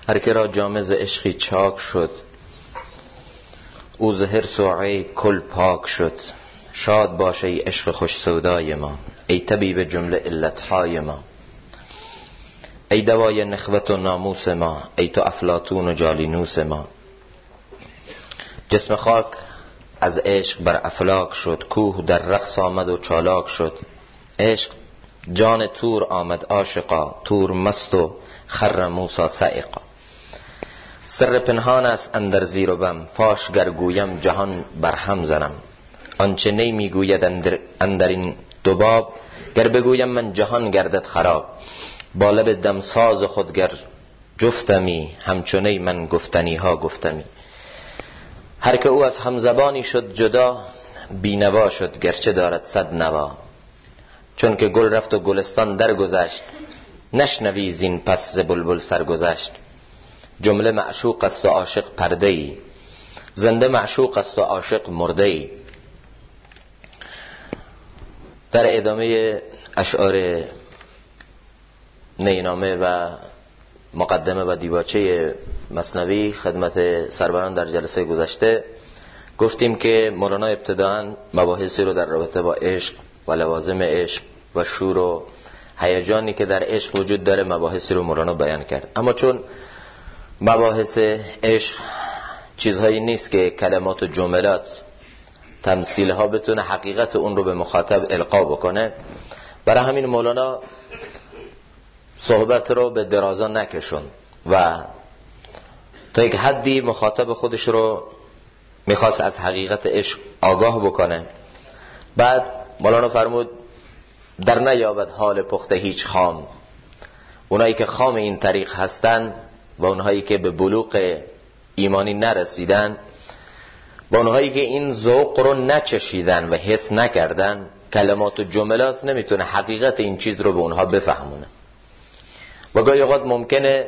هر که را جامه ز عشقی چاک شد، او ز حرص و عیب کل پاک شد. شاد باشه ای عشق خوش سودای ما، ای طبیب جمله علتهای ما، ای دوای نخوت و ناموس ما، ای تو افلاطون و جالینوس ما. جسم خاک از عشق بر افلاک شد، کوه در رقص آمد و چالاک شد. عشق جان تور آمد عاشقا، تور مست و خر موسی صعقا. سر پنهان است اندر زیر و بم، فاش گر گویم جهان برهم زنم. آنچه نی میگوید اندر این دو باب، گر بگویم من جهان گردد خراب. با لب دمساز خود گر جفتمی، همچنین من گفتنی ها گفتمی. هر که او از همزبانی شد جدا، بینوا شد گرچه دارد صد نوا. چون که گل رفت و گلستان در گذشت، نشنوی زین پس ز بلبل سرگذشت. جمله معشوق است و عاشق پرده ای، زنده معشوق است و عاشق مرده ای. در ادامه اشعار نینامه و مقدمه و دیباچه مثنوی خدمت سروران در جلسه گذشته گفتیم که مولانا ابتداءً مباحثی رو در رابطه با عشق و لوازم عشق و شور و هیجانی که در عشق وجود داره مباحثی رو مولانا بیان کرد. اما چون مباحث عشق چیزهایی نیست که کلمات و جملات تمثیل ها بتونه حقیقت اون رو به مخاطب القا بکنه، برای همین مولانا صحبت رو به درازا نکشون و تا یک حدی مخاطب خودش رو میخواست از حقیقت عشق آگاه بکنه. بعد مولانا فرمود در نیابد حال پخته هیچ خام. اونایی که خام این طریق هستن و اونهایی که به بلوغ ایمانی نرسیدن، با اونهایی که این ذوق رو نچشیدن و حس نکردن، کلمات و جملات نمیتونه حقیقت این چیز رو به اونها بفهمونه. و گاهی اوقات ممکنه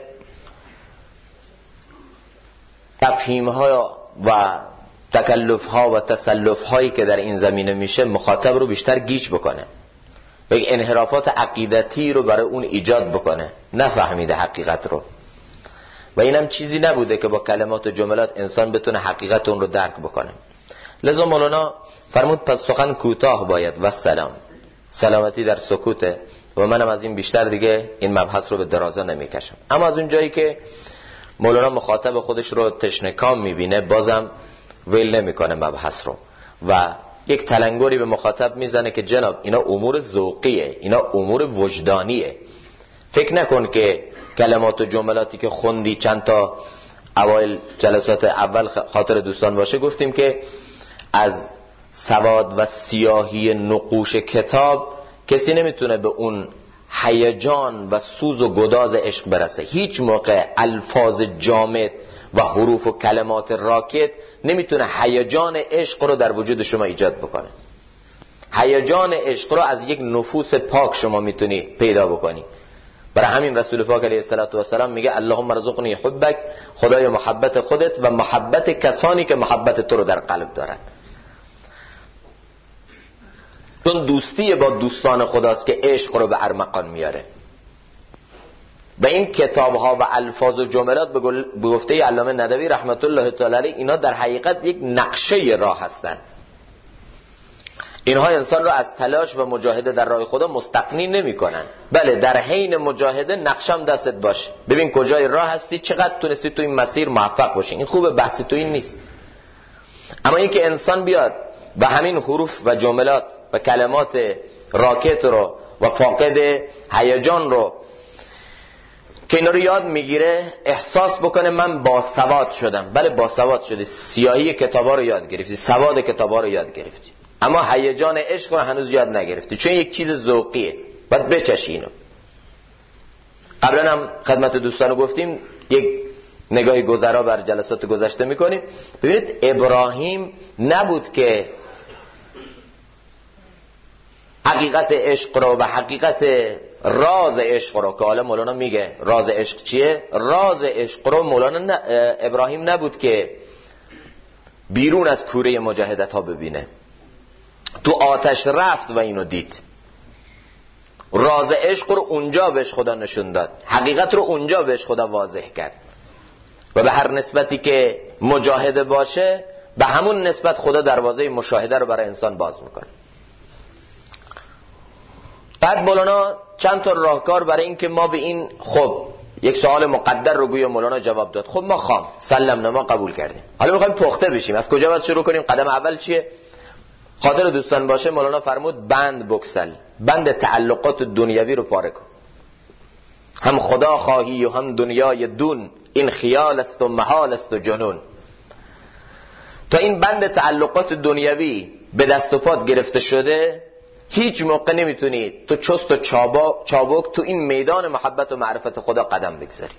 تفهیم ها و تکلف ها و تسلف هایی که در این زمینه میشه مخاطب رو بیشتر گیج بکنه و یک انحرافات عقیدتی رو برای اون ایجاد بکنه، نفهمیده حقیقت رو. و اینم چیزی نبوده که با کلمات و جملات انسان بتونه حقیقت اون رو درک بکنه. لذا مولانا فرمود پس سخن کوتاه باید و سلام، سلامتی در سکوته و منم از این بیشتر دیگه این مبحث رو به درازا نمیکشم. اما از اون جایی که مولانا مخاطب خودش رو تشنکام میبینه بازم ویل نمیکنه مبحث رو و یک تلنگری به مخاطب میزنه که جناب اینا امور ذوقیه، اینا امور وجدانیه. فکر نکن که کلمات و جملاتی که خوندی چند تا اوایل جلسات اول خاطر دوستان باشه گفتیم که از سواد و سیاهی نقوش کتاب کسی نمیتونه به اون هیجان و سوز و گداز عشق برسه. هیچ موقع الفاظ جامد و حروف و کلمات راکت نمیتونه هیجان عشق رو در وجود شما ایجاد بکنه. هیجان عشق رو از یک نفوس پاک شما میتونی پیدا بکنی. برای همین رسول پاک علیه السلام میگه اللهم ارزقنی حبک، خدای محبت خودت و محبت کسانی که محبت تو رو در قلب دارن. چون دوستی با دوستان خداست که عشق رو به ارمغان میاره. و این کتاب ها و الفاظ و جملات به گفته علامه ندوی رحمت الله تعالی علیه اینا در حقیقت یک نقشه راه هستن. اینها انسان رو از تلاش و مجاهده در راه خدا مستغنی نمی کنن. بله در حین مجاهده نقشم دستت باشه، ببین کجای راه هستی، چقدر تونستی تو این مسیر موفق باشی. این خوبه، بحثی تو این نیست. اما این که انسان بیاد و همین حروف و جملات و کلمات راکت رو و فاقد هیجان رو که اینا رو یاد میگیره احساس بکنه من باسواد شدم. بله باسواد شدی، سیاهی کتابا رو یاد گرفتی، سواد کتابا رو یاد گرفتی، اما هیجان عشق رو هنوز یاد نگرفتی، چون یک چیز ذوقیه، باید بچشی اینو. قبلا هم خدمت دوستانو گفتیم، یک نگاهی گذرا بر جلسات گذشته میکنیم. ببینید ابراهیم نبود که حقیقت عشق رو و حقیقت راز عشق رو که حالا مولانا میگه راز عشق چیه، راز عشق رو مولانا ابراهیم نبود که بیرون از کوره مجاهدت ها ببینه، تو آتش رفت و اینو دید. راز عشق رو اونجا بهش خدا نشون داد، حقیقت رو اونجا بهش خدا واضح کرد. و به هر نسبتی که مجاهده باشه به همون نسبت خدا دروازه مشاهده رو برای انسان باز میکنه. بعد مولانا چند تا راهکار برای این که ما به این یک سوال مقدر رو گویا مولانا جواب داد. ما خام سلمنا، ما قبول کردیم، حالا میخوایم پخته بشیم. از کجا باید شروع کنیم؟ قدم اول چیه؟ خاطر دوستان باشه مولانا فرمود بند بکسل، بند تعلقات دنیوی رو پاره کن. هم خدا خواهی و هم دنیای دون، این خیال است و محال است و جنون. تا این بند تعلقات دنیوی به دست و پات گرفته شده، هیچ موقع نمیتونی تو چست و چابک تو این میدان محبت و معرفت خدا قدم بگذاری.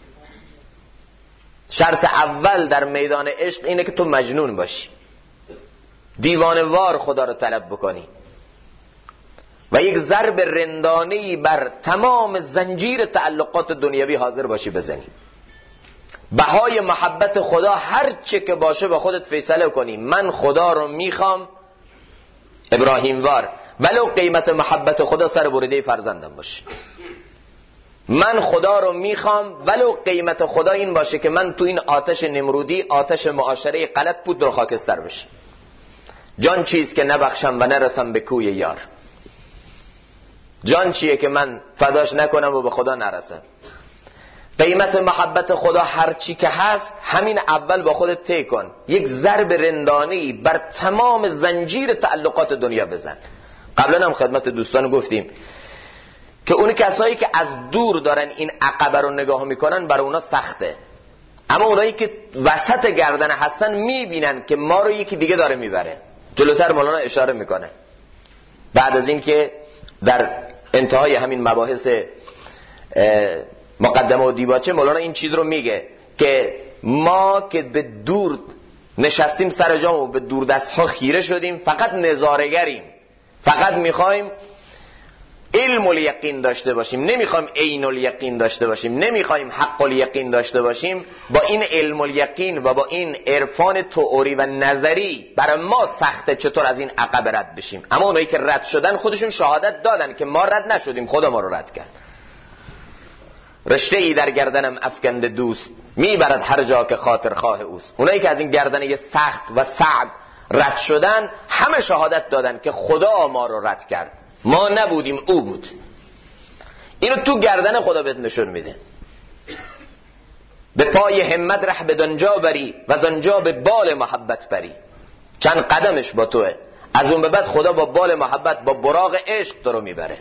شرط اول در میدان عشق اینه که تو مجنون باشی، دیوانه‌وار خدا رو طلب بکنی و یک ضرب رندانه‌ای بر تمام زنجیر تعلقات دنیوی حاضر باشی بزنی. بهای محبت خدا هر چه که باشه با خودت فیصله کنی. من خدا رو میخوام ابراهیم وار، ولو قیمت محبت خدا سر بریده فرزندم باشه. من خدا رو میخوام ولو قیمت خدا این باشه که من تو این آتش نمرودی، آتش معاشره غلط پودر و خاکستر بشه. جان چیست که نبخشم و نرسم به کوی یار. جان چیه که من فداش نکنم و به خدا نرسم. قیمت محبت خدا هر چی که هست همین اول با خودت طی کن. یک ضرب رندانه‌ای بر تمام زنجیر تعلقات دنیا بزن. قبلا هم خدمت دوستان گفتیم که اون کسایی که از دور دارن این عقبه رو نگاه میکنن برای اونا سخته، اما اونایی که وسط گردن هستن میبینن که ما رو یکی دیگه داره میبره. جلوتر مولانا اشاره میکنه بعد از این که در انتهای همین مباحث مقدمه و دیباچه مولانا این چیز رو میگه که ما که به دور نشستیم سر جام و به دور دست ها خیره شدیم، فقط نظاره‌گریم، فقط میخوایم علم الیقین داشته باشیم، نمیخوایم عین الیقین داشته باشیم، نمیخوایم حق الیقین داشته باشیم. با این علم الیقین و با این عرفان تئوری و نظری برای ما سخته چطور از این عقبه رد بشیم. اما اونایی که رد شدن خودشون شهادت دادن که ما رد نشدیم، خدا ما رو رد کرد. رشته ای در گردنم افکند دوست، میبرد هر جا که خاطر خواه اوست. اونایی که از این گردنه سخت و صعب رد شدن همه شهادت دادن که خدا ما رو رد کرد، ما نبودیم او بود. اینو تو گردن خدا بهت نشون میده. به پای همت ره به دنجا بری و زنجا به بال محبت بری. چند قدمش با توه، از اون به بعد خدا با بال محبت، با براق عشق تو رو میبره.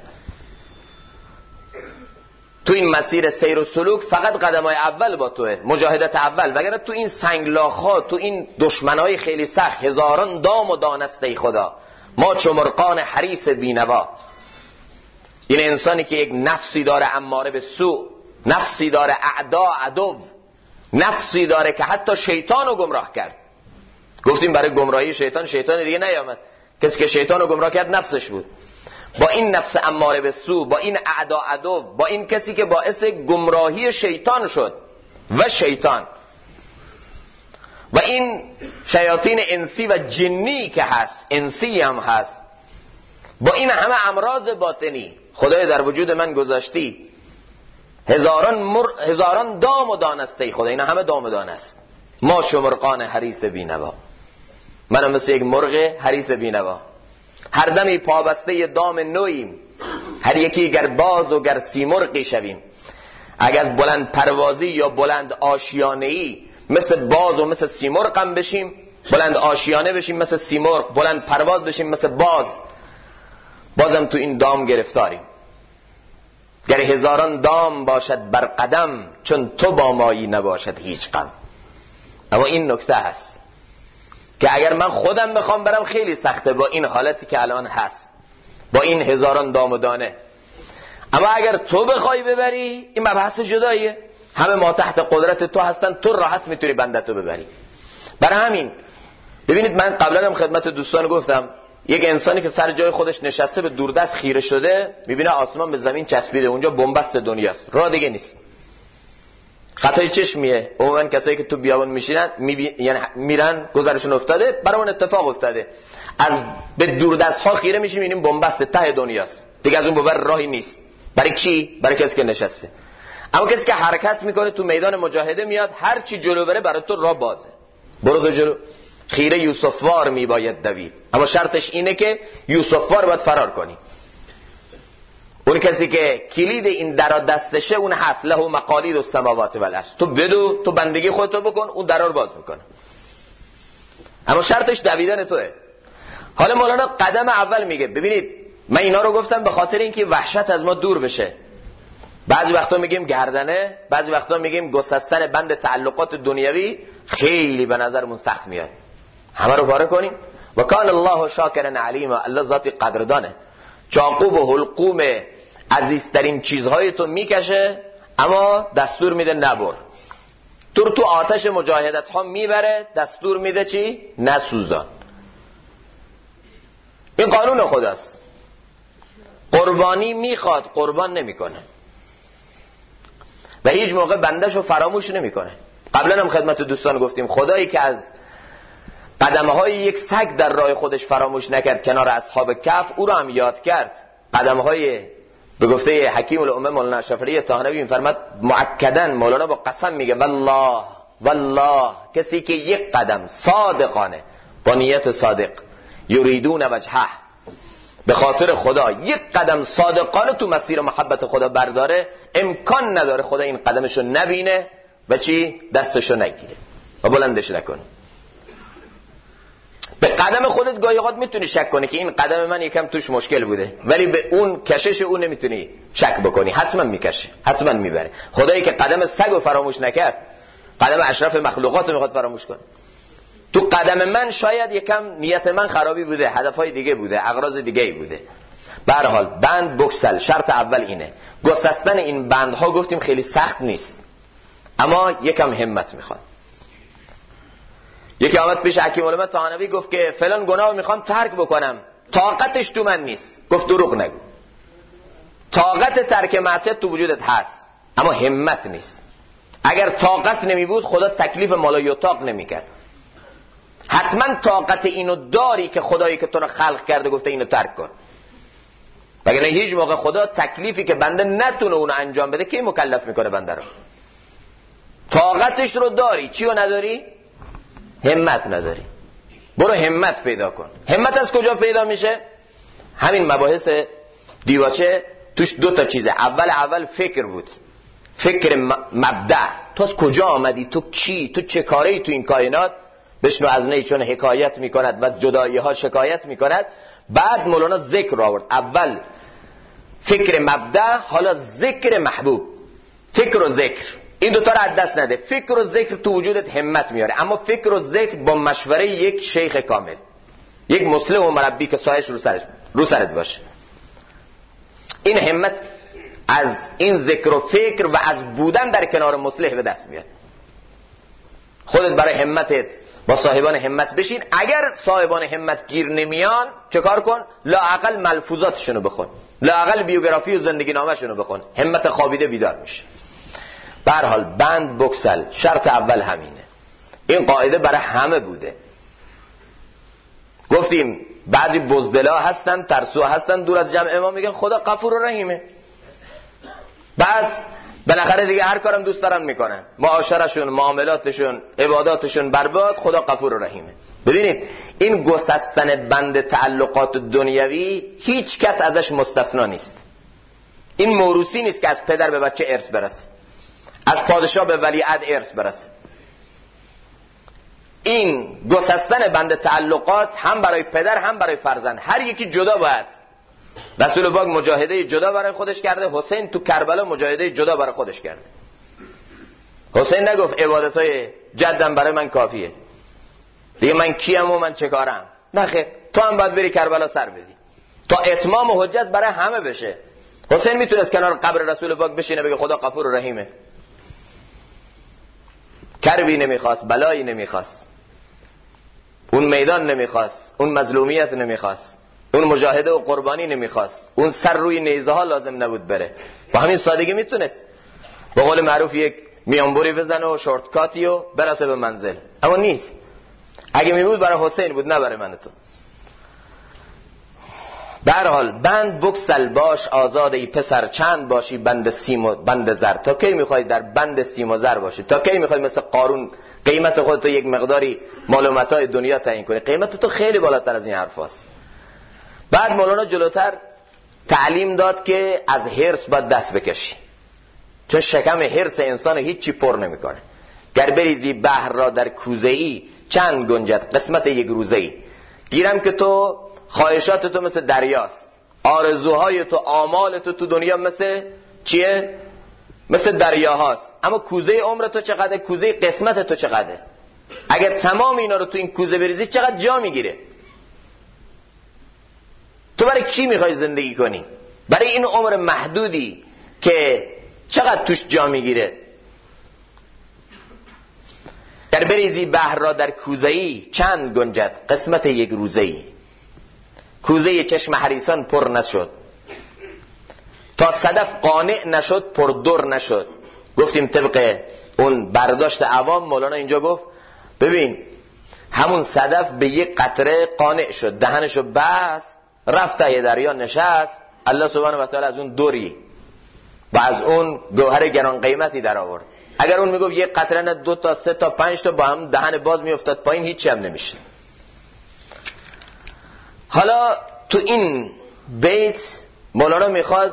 تو این مسیر سیر و سلوک فقط قدمای اول با توه، مجاهدت اول. وگرنه تو این سنگلاخ‌ها، تو این دشمنای خیلی سخت، هزاران دام و دانسته خدا، ما چو مرغان حریص بینوا. این انسانی که یک نفسی داره اماره به سو، نفسی داره اعدا عدو، نفسی داره که حتی شیطان رو گمراه کرد. گفتیم برای گمراهی شیطان دیگه نیامد، کسی که شیطان رو گمراه کرد نفسش بود. با این نفس اماره به سو، با این اعدا عدو، با این کسی که باعث گمراهی شیطان شد و شیطان و این شیاطین انسی و جنی که هست، انسی هم هست، با این همه امراض باطنی خدای در وجود من گذاشتی. هزاران دام و دانسته خدا، اینا همه دام و دانست. ما شمرقان حریص بینوا، منم مثل یک مرغ حریص بینوا، هر دمی پابسته دام نویم، هر یکی گر باز و گر سیمرغی شویم. اگر از بلند پروازی یا بلند آشیانه‌ای مثل باز و مثل سیمرغ هم بشیم، بلند آشیانه بشیم مثل سیمرغ، بلند پرواز بشیم مثل باز، بازم تو این دام گرفتاریم. گر هزاران دام باشد بر قدم، چون تو با مایی نباشد هیچ غم. اما این نکته هست که اگر من خودم بخوام برم خیلی سخته با این حالتی که الان هست، با این هزاران دام و دانه. اما اگر تو بخوای ببری این مبحث جداییه، همه ما تحت قدرت تو هستن، تو راحت میتونی بندتو ببری. برای همین ببینید، من قبلا هم خدمت دوستان گفتم، یک انسانی که سر جای خودش نشسته به دوردست خیره شده، میبینه آسمان به زمین چسبیده، اونجا بنبست دنیاست، راه دیگه نیست. خطای چشمیه. عموما کسایی که تو بیابان میشینن یعنی میرن، گذرشون افتاده، برامون اتفاق افتاده، از به دوردست ها خیره میشیم میبینیم بنبست ته دنیاست، دیگه از اون ببر راهی نیست. برای کی؟ برای کسی که نشسته. اما کسی که حرکت میکنه تو میدان مجاهده میاد، هر چی جلو بره برای تو راه بازه، برو تو جلو. خیره یوسفوار میباید دوید، اما شرطش اینه که یوسفوار باید فرار کنی. اون کسی که کلید این درا دستشه اون هست، له مقالید السماوات والارض. تو بدو، تو بندگی خودتو بکن، اون درا رو باز میکنه، اما شرطش دویدن توه. حالا مولانا قدم اول میگه ببینید من اینا رو گفتم به خاطر اینکه وحشت از ما دور بشه. بعضی وقتا میگیم گردنه، بعضی وقتا میگیم گسستن بند تعلقات دنیوی، خیلی به نظرمون سخت میاد. همه رو پاره کنیم. و کان الله شاکرا علیما، الله ذاتی قدردانه. چاقو و حلقوم عزیزترین چیزهای تو میکشه، اما دستور میده نبر. تو آتش مجاهدت ها میبره، دستور میده چی؟ نسوزان. این قانون خداست. قربانی میخواد، قربان نمیکنه و هیچ موقع بندهشو فراموش نمیکنه. قبلا هم خدمت دوستان گفتیم خدایی که از قدمهای یک سگ در راه خودش فراموش نکرد کنار اصحاب کهف، او رو هم یاد کرد. قدمهای به گفته حکیم الامه مولانا شفری طاهروی میفرماد مؤکداً مولانا با قسم میگه والله والله، کسی که یک قدم صادقانه با نیت صادق یریدون وجهه، به خاطر خدا یک قدم صادقانه تو مسیر محبت خدا برداره، امکان نداره خدا این قدمشو نبینه و چی؟ دستشو نگیره و بلندش نکنه. به قدم خودت گاهی اوقات میتونی شک کنی که این قدم من یکم توش مشکل بوده، ولی به اون کشش اون نمیتونی شک بکنی، حتما میکشه، حتما میبره. خدایی که قدم سگو فراموش نکرد، قدم اشرف مخلوقات رو میخواد فراموش کنه. تو قدم من شاید یکم نیت من خرابی بوده، هدفهای دیگه بوده، اغراض دیگه بوده. به هر حال بند بکسل، شرط اول اینه. گسستن این بندها گفتیم خیلی سخت نیست، اما یکم همت میخواد. یکی آمد پیش حکیم الامه طاهروی گفت که فلان گناه میخوام ترک بکنم، طاقتش تو من نیست. گفت دروغ نگو، طاقت ترک معصیت تو وجودت هست، اما همت نیست. اگر طاقت نمی بود خدا تکلیف مالا یطاق نمی کرد. حتما طاقت اینو داری که خدایی که تو رو خلق کرده گفته اینو ترک کن، وگرنه هیچ موقع خدا تکلیفی که بنده نتونه اونو انجام بده کی مکلف میکنه بنده رو؟ طاقتش رو داری، چی رو نداری؟ همت نداری. برو همت پیدا کن. همت از کجا پیدا میشه؟ همین مباحث دیواچه توش دو تا چیزه. اول فکر بود، فکر مبدأ. تو از کجا آمدی؟ تو کی؟ تو چه کاری تو این کائنات؟ بشنو از نی چون حکایت میکند و از جدایی ها شکایت میکند. بعد مولانا ذکر آورد. اول فکر مبدأ، حالا ذکر محبوب. فکر و ذکر این دوتا رو از دست نده. فکر و ذکر تو وجودت همت میاره، اما فکر و ذکر با مشوره یک شیخ کامل، یک مصلح و مربی که سایش رو سرت باشه. این همت از این ذکر و فکر و از بودن در کنار مصلح به دست میاد. خودت برای همتت با صاحبان همت بشین. اگر صاحبان همت گیر نمیان چه کار کن؟ لااقل ملفوظاتشونو بخون، لااقل بیوگرافی و زندگی نامه‌شونو بخون. همت خوابیده بیدار میشه. به هر حال بند بکسل، شرط اول همینه. این قاعده برای همه بوده. گفتیم بعضی بزدلا هستن، ترسو هستن، دور از جمع ما میگن خدا غفور و رحیمه. بعد بالاخره دیگه هر کارم دوست دارن میکنن، معاشرشون، معاملاتشون، عباداتشون برباد، خدا غفور و رحیمه. ببینید این گسستن بند تعلقات دنیوی هیچ کس ازش مستثنا نیست. این موروثی نیست که از پدر به بچه ارث برسه، از پادشاه به ولیعهد ارث برسه. این گسستن بند تعلقات هم برای پدر هم برای فرزند، هر یکی جدا باید. رسول پاک مجاهده جدا برای خودش کرده، حسین تو کربلا مجاهده جدا برای خودش کرده. حسین نگفت عبادتای جدم برای من کافیه دیگه، من کیم و من چه کارم؟ نه خیر، تو هم باید بری کربلا سر بدی تا اتمام و حجت برای همه بشه. حسین میتونست کنار قبر رسول پاک بشینه بگه خدا غفور و رحیمه، کربی نمیخواست، بلایی نمیخواست، اون میدان نمیخواست، اون مظلومیت نمیخواست، اون مجاهده و قربانی نمیخواست، اون سر روی نیزه ها لازم نبود بره. با همین سادگی میتونست به قول معروف یک میانبری بزنه و شورتکاتی و برسه به منزل، اما نیست. اگه میبود برای حسین بود، نه برای من تو. به هر حال بند بکسل باش آزاده ای پسر، چند باشی بند سیم و بند زر. تا کی میخوای در بند سیم و زر باشی؟ تا کی میخوای مثل قارون قیمت خودتو یک مقداری مال و متاع دنیا تعیین کنی؟ قیمت تو خیلی بالاتر از این حرف هست. بعد مولانا جلوتر تعلیم داد که از حرص باید دست بکشی، چون شکم حرص انسان هیچی پر نمیکنه. گر بریزی بحر را در کوزه ای، چند گنجد قسمت یک روزه ای. گیرم که تو خواهشات تو مثل دریاست، آرزوهای تو آمال تو دنیا مثل چیه؟ مثل دریاهاست. اما کوزه عمر تو چقدر؟ کوزه قسمت تو چقدر؟ اگر تمام اینا رو تو این کوزه بریزی چقدر جا میگیره؟ تو برای کی میخوای زندگی کنی؟ برای این عمر محدودی که چقدر توش جا میگیره؟ گر بریزی بحر را در کوزه‌ای، چند گنجد قسمت یک روزه‌ای. کوزه چشم حریصان پر نشد، تا صدف قانع نشد پر در نشد. گفتیم طبق اون برداشت عوام، مولانا اینجا گفت ببین همون صدف به یک قطره قانع شد، دهنشو بست، رفت ته دریا نشست، الله سبحانه و تعالی از اون دوری و از اون گوهر گران قیمتی در آورد. اگر اون میگفت یک قطره نه 2 تا 3 تا 5 تا با هم دهن باز میافتاد پایین، هیچی هم نمیشه. حالا تو این بیت مولانا میخواد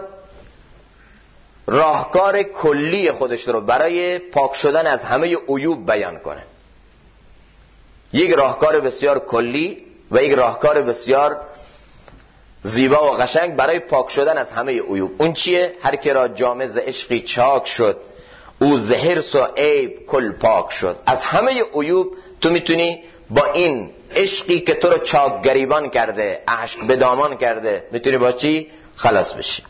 راهکار کلی خودش رو برای پاک شدن از همه عیوب بیان کنه. یک راهکار بسیار کلی و یک راهکار بسیار زیبا و قشنگ برای پاک شدن از همه عیوب. اون چیه؟ هر که را جامه ز عشقی چاک شد، او ز حرص و عیب کل پاک شد. از همه عیوب تو میتونی با این عشقی که تو رو چاک گریبان کرده، عشق به دامان کرده، میتونی با چی؟ خلاص بشی.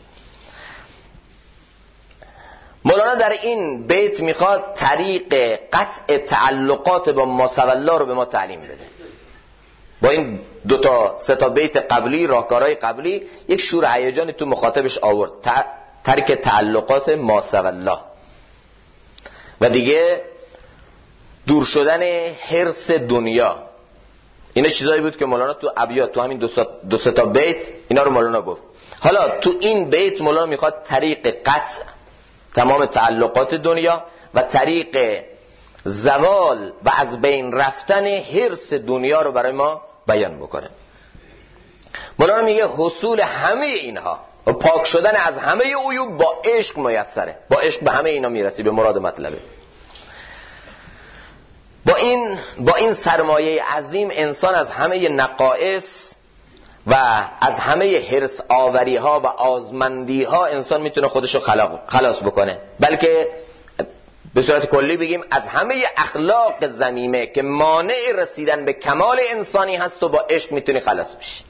مولانا در این بیت میخواد طریق قطع تعلقات با ماسوالله رو به ما تعلیم بده. با این 2 تا 3 تا بیت قبلی، راهکارهای قبلی، یک شور هیجانی تو مخاطبش آورد، ترک تعلقات ماسوالله و دیگه دور شدن حرص دنیا. اینا چیزایی بود که مولانا تو ابیات، تو همین 2 تا بیت اینا رو مولانا گفت. حالا تو این بیت مولانا میخواد طریق قطع تمام تعلقات دنیا و طریق زوال و از بین رفتن حرص دنیا رو برای ما بیان بکنه. مولانا میگه حصول همه اینها و پاک شدن از همه عیوب با عشق میسره. با عشق به همه اینا میرسی، به مراد مطلبه. با این سرمایه عظیم انسان از همه نقائص و از همه حرص آوری ها و آزمندی ها انسان میتونه خودشو خلاص بکنه. بلکه به صورت کلی بگیم از همه اخلاق ذمیمه که مانع رسیدن به کمال انسانی هست و با عشق میتونی خلاص بشی.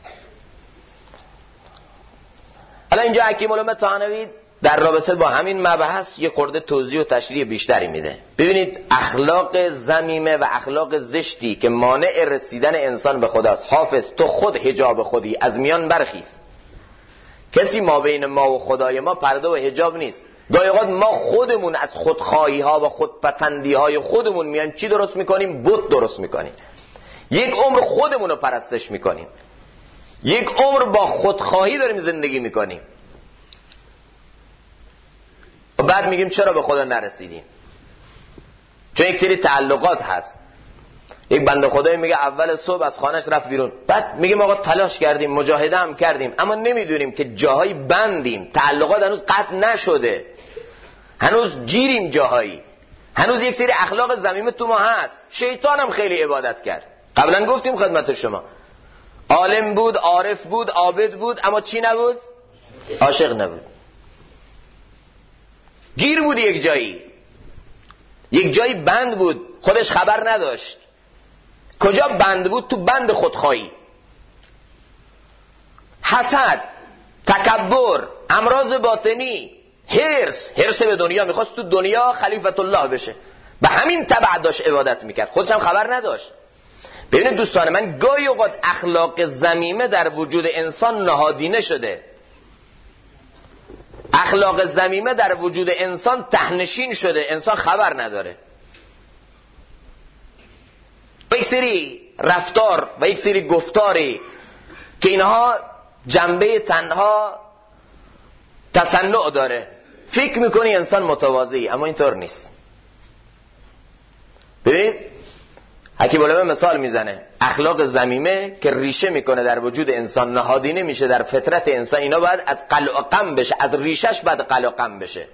حالا اینجا حکیم علامه طحاوی در رابطه با همین مبحث یه خورده توضیح و تشریح بیشتری میده. ببینید اخلاق ذمیمه و اخلاق زشتی که مانع رسیدن انسان به خداست. حافظ تو خود حجاب خودی، از میان برخیز. کسی ما بین ما و خدای ما پرده و حجاب نیست. گاهی اوقات ما خودمون از خودخواهی ها و خودپسندی های خودمون میان چی درست میکنیم؟ بت درست میکنیم. یک عمر خودمون رو پرستش میکنیم، یک عمر با خودخواهی داریم زندگی میکنیم و بعد میگیم چرا به خدا نرسیدیم؟ چون یک سری تعلقات هست. یک بنده خدایی میگه اول صبح از خانهش رفت بیرون، بعد میگیم آقا تلاش کردیم، مجاهده هم کردیم، اما نمیدونیم که جاهایی بندیم، تعلقات هنوز قطع نشده، هنوز گیریم جاهایی، هنوز یک سری اخلاق ذمیمه تو ما هست. شیطان هم خیلی عبادت کرد، قبلا گفتیم خدمت شما، عالم بود، عارف بود، عابد بود، اما چی نبود؟ عاشق نبود. گیر بود، یک جایی بند بود، خودش خبر نداشت. کجا بند بود؟ تو بند خودخواهی، حسد، تکبر، امراض باطنی، حرص به دنیا. میخواست تو دنیا خلیفت الله بشه، به همین تبع داشت عبادت میکرد، خودش هم خبر نداشت. ببینید دوستان من، گاهی اوقات اخلاق ذمیمه در وجود انسان نهادینه شده، اخلاق ذمیمه در وجود انسان تهنشین شده، انسان خبر نداره. و یک سری رفتار و یک سری گفتاری که اینها جنبه تنها تصنع داره. فکر میکنی انسان متواضعی، اما اینطور نیست. ببینید حکیم العلمه مثال میزنه، اخلاق ذمیمه که ریشه میکنه در وجود انسان، نهادینه میشه در فطرت انسان، اینا باید از قلع و قم بشه، از ریشش باید قلع و قم بشه.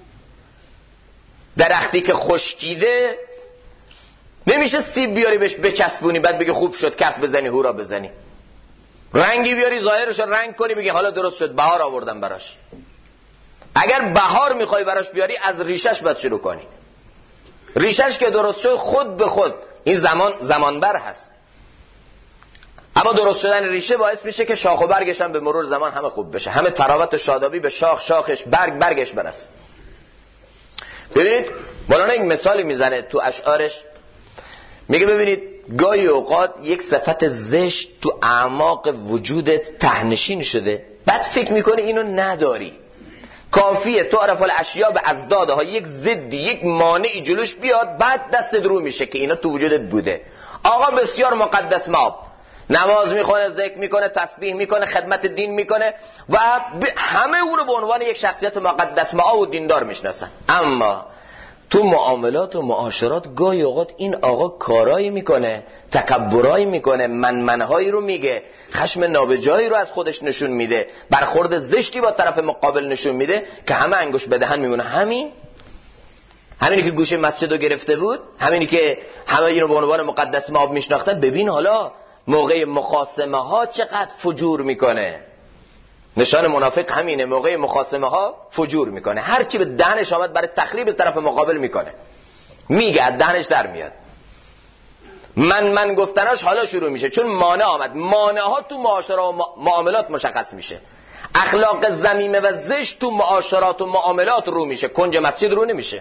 درختی که خشکیده نمیشه سیب بیاری بهش بچسبونی بعد بگی خوب شد کف بزنی هورا بزنی. رنگی بیاری ظاهرش رو رنگ کنی بگی حالا درست شد بهار آوردم براش. اگر بهار میخوای براش بیاری از ریشش باید شروع کنی. ریشش که درست شد خود به خود این زمان بر هست، اما درست شدن ریشه باعث میشه که شاخ و برگش هم به مرور زمان همه خوب بشه، همه تراوت و شادابی به شاخش، برگش برسه. ببینید مولانا یک مثالی میزنه تو اشعارش، میگه ببینید گاهی اوقات یک صفت زشت تو اعماق وجودت تهنشین شده، بعد فکر میکنی اینو نداری، کافیه تو عرف الاشیاء به ازدادها یک ضدی یک مانعی جلوش بیاد بعد دست درو میشه که اینا تو وجودت بوده. آقا بسیار مقدس ماب، نماز میخونه، ذکر میکنه، تسبیح میکنه، خدمت دین میکنه و همه او رو به عنوان یک شخصیت مقدس ماب و دیندار میشناسن، اما تو معاملات و معاشرات گاهی اوقات این آقا کارایی میکنه، تکبرایی میکنه، منهایی رو میگه، خشم نابجایی رو از خودش نشون میده، برخورد زشتی با طرف مقابل نشون میده که همه انگوش به دهن میمونه. همینی که گوشه مسجد رو گرفته بود، همینی که همه اینو به عنوان مقدس مآب میشناختن، ببین حالا موقع مخاصمه ها چقدر فجور میکنه. نشان منافق همینه، موقع مخاصمه ها فجور میکنه، هر چی به دهنش آمد برای تخریب طرف مقابل میکنه، میگه دهنش در میاد، من گفتناش حالا شروع میشه، چون مانع آمد. مانع ها تو معاشرات و معاملات مشخص میشه. اخلاق ذمیمه و زشت تو معاشرات و معاملات رو میشه، کنج مسجد رو نمیشه.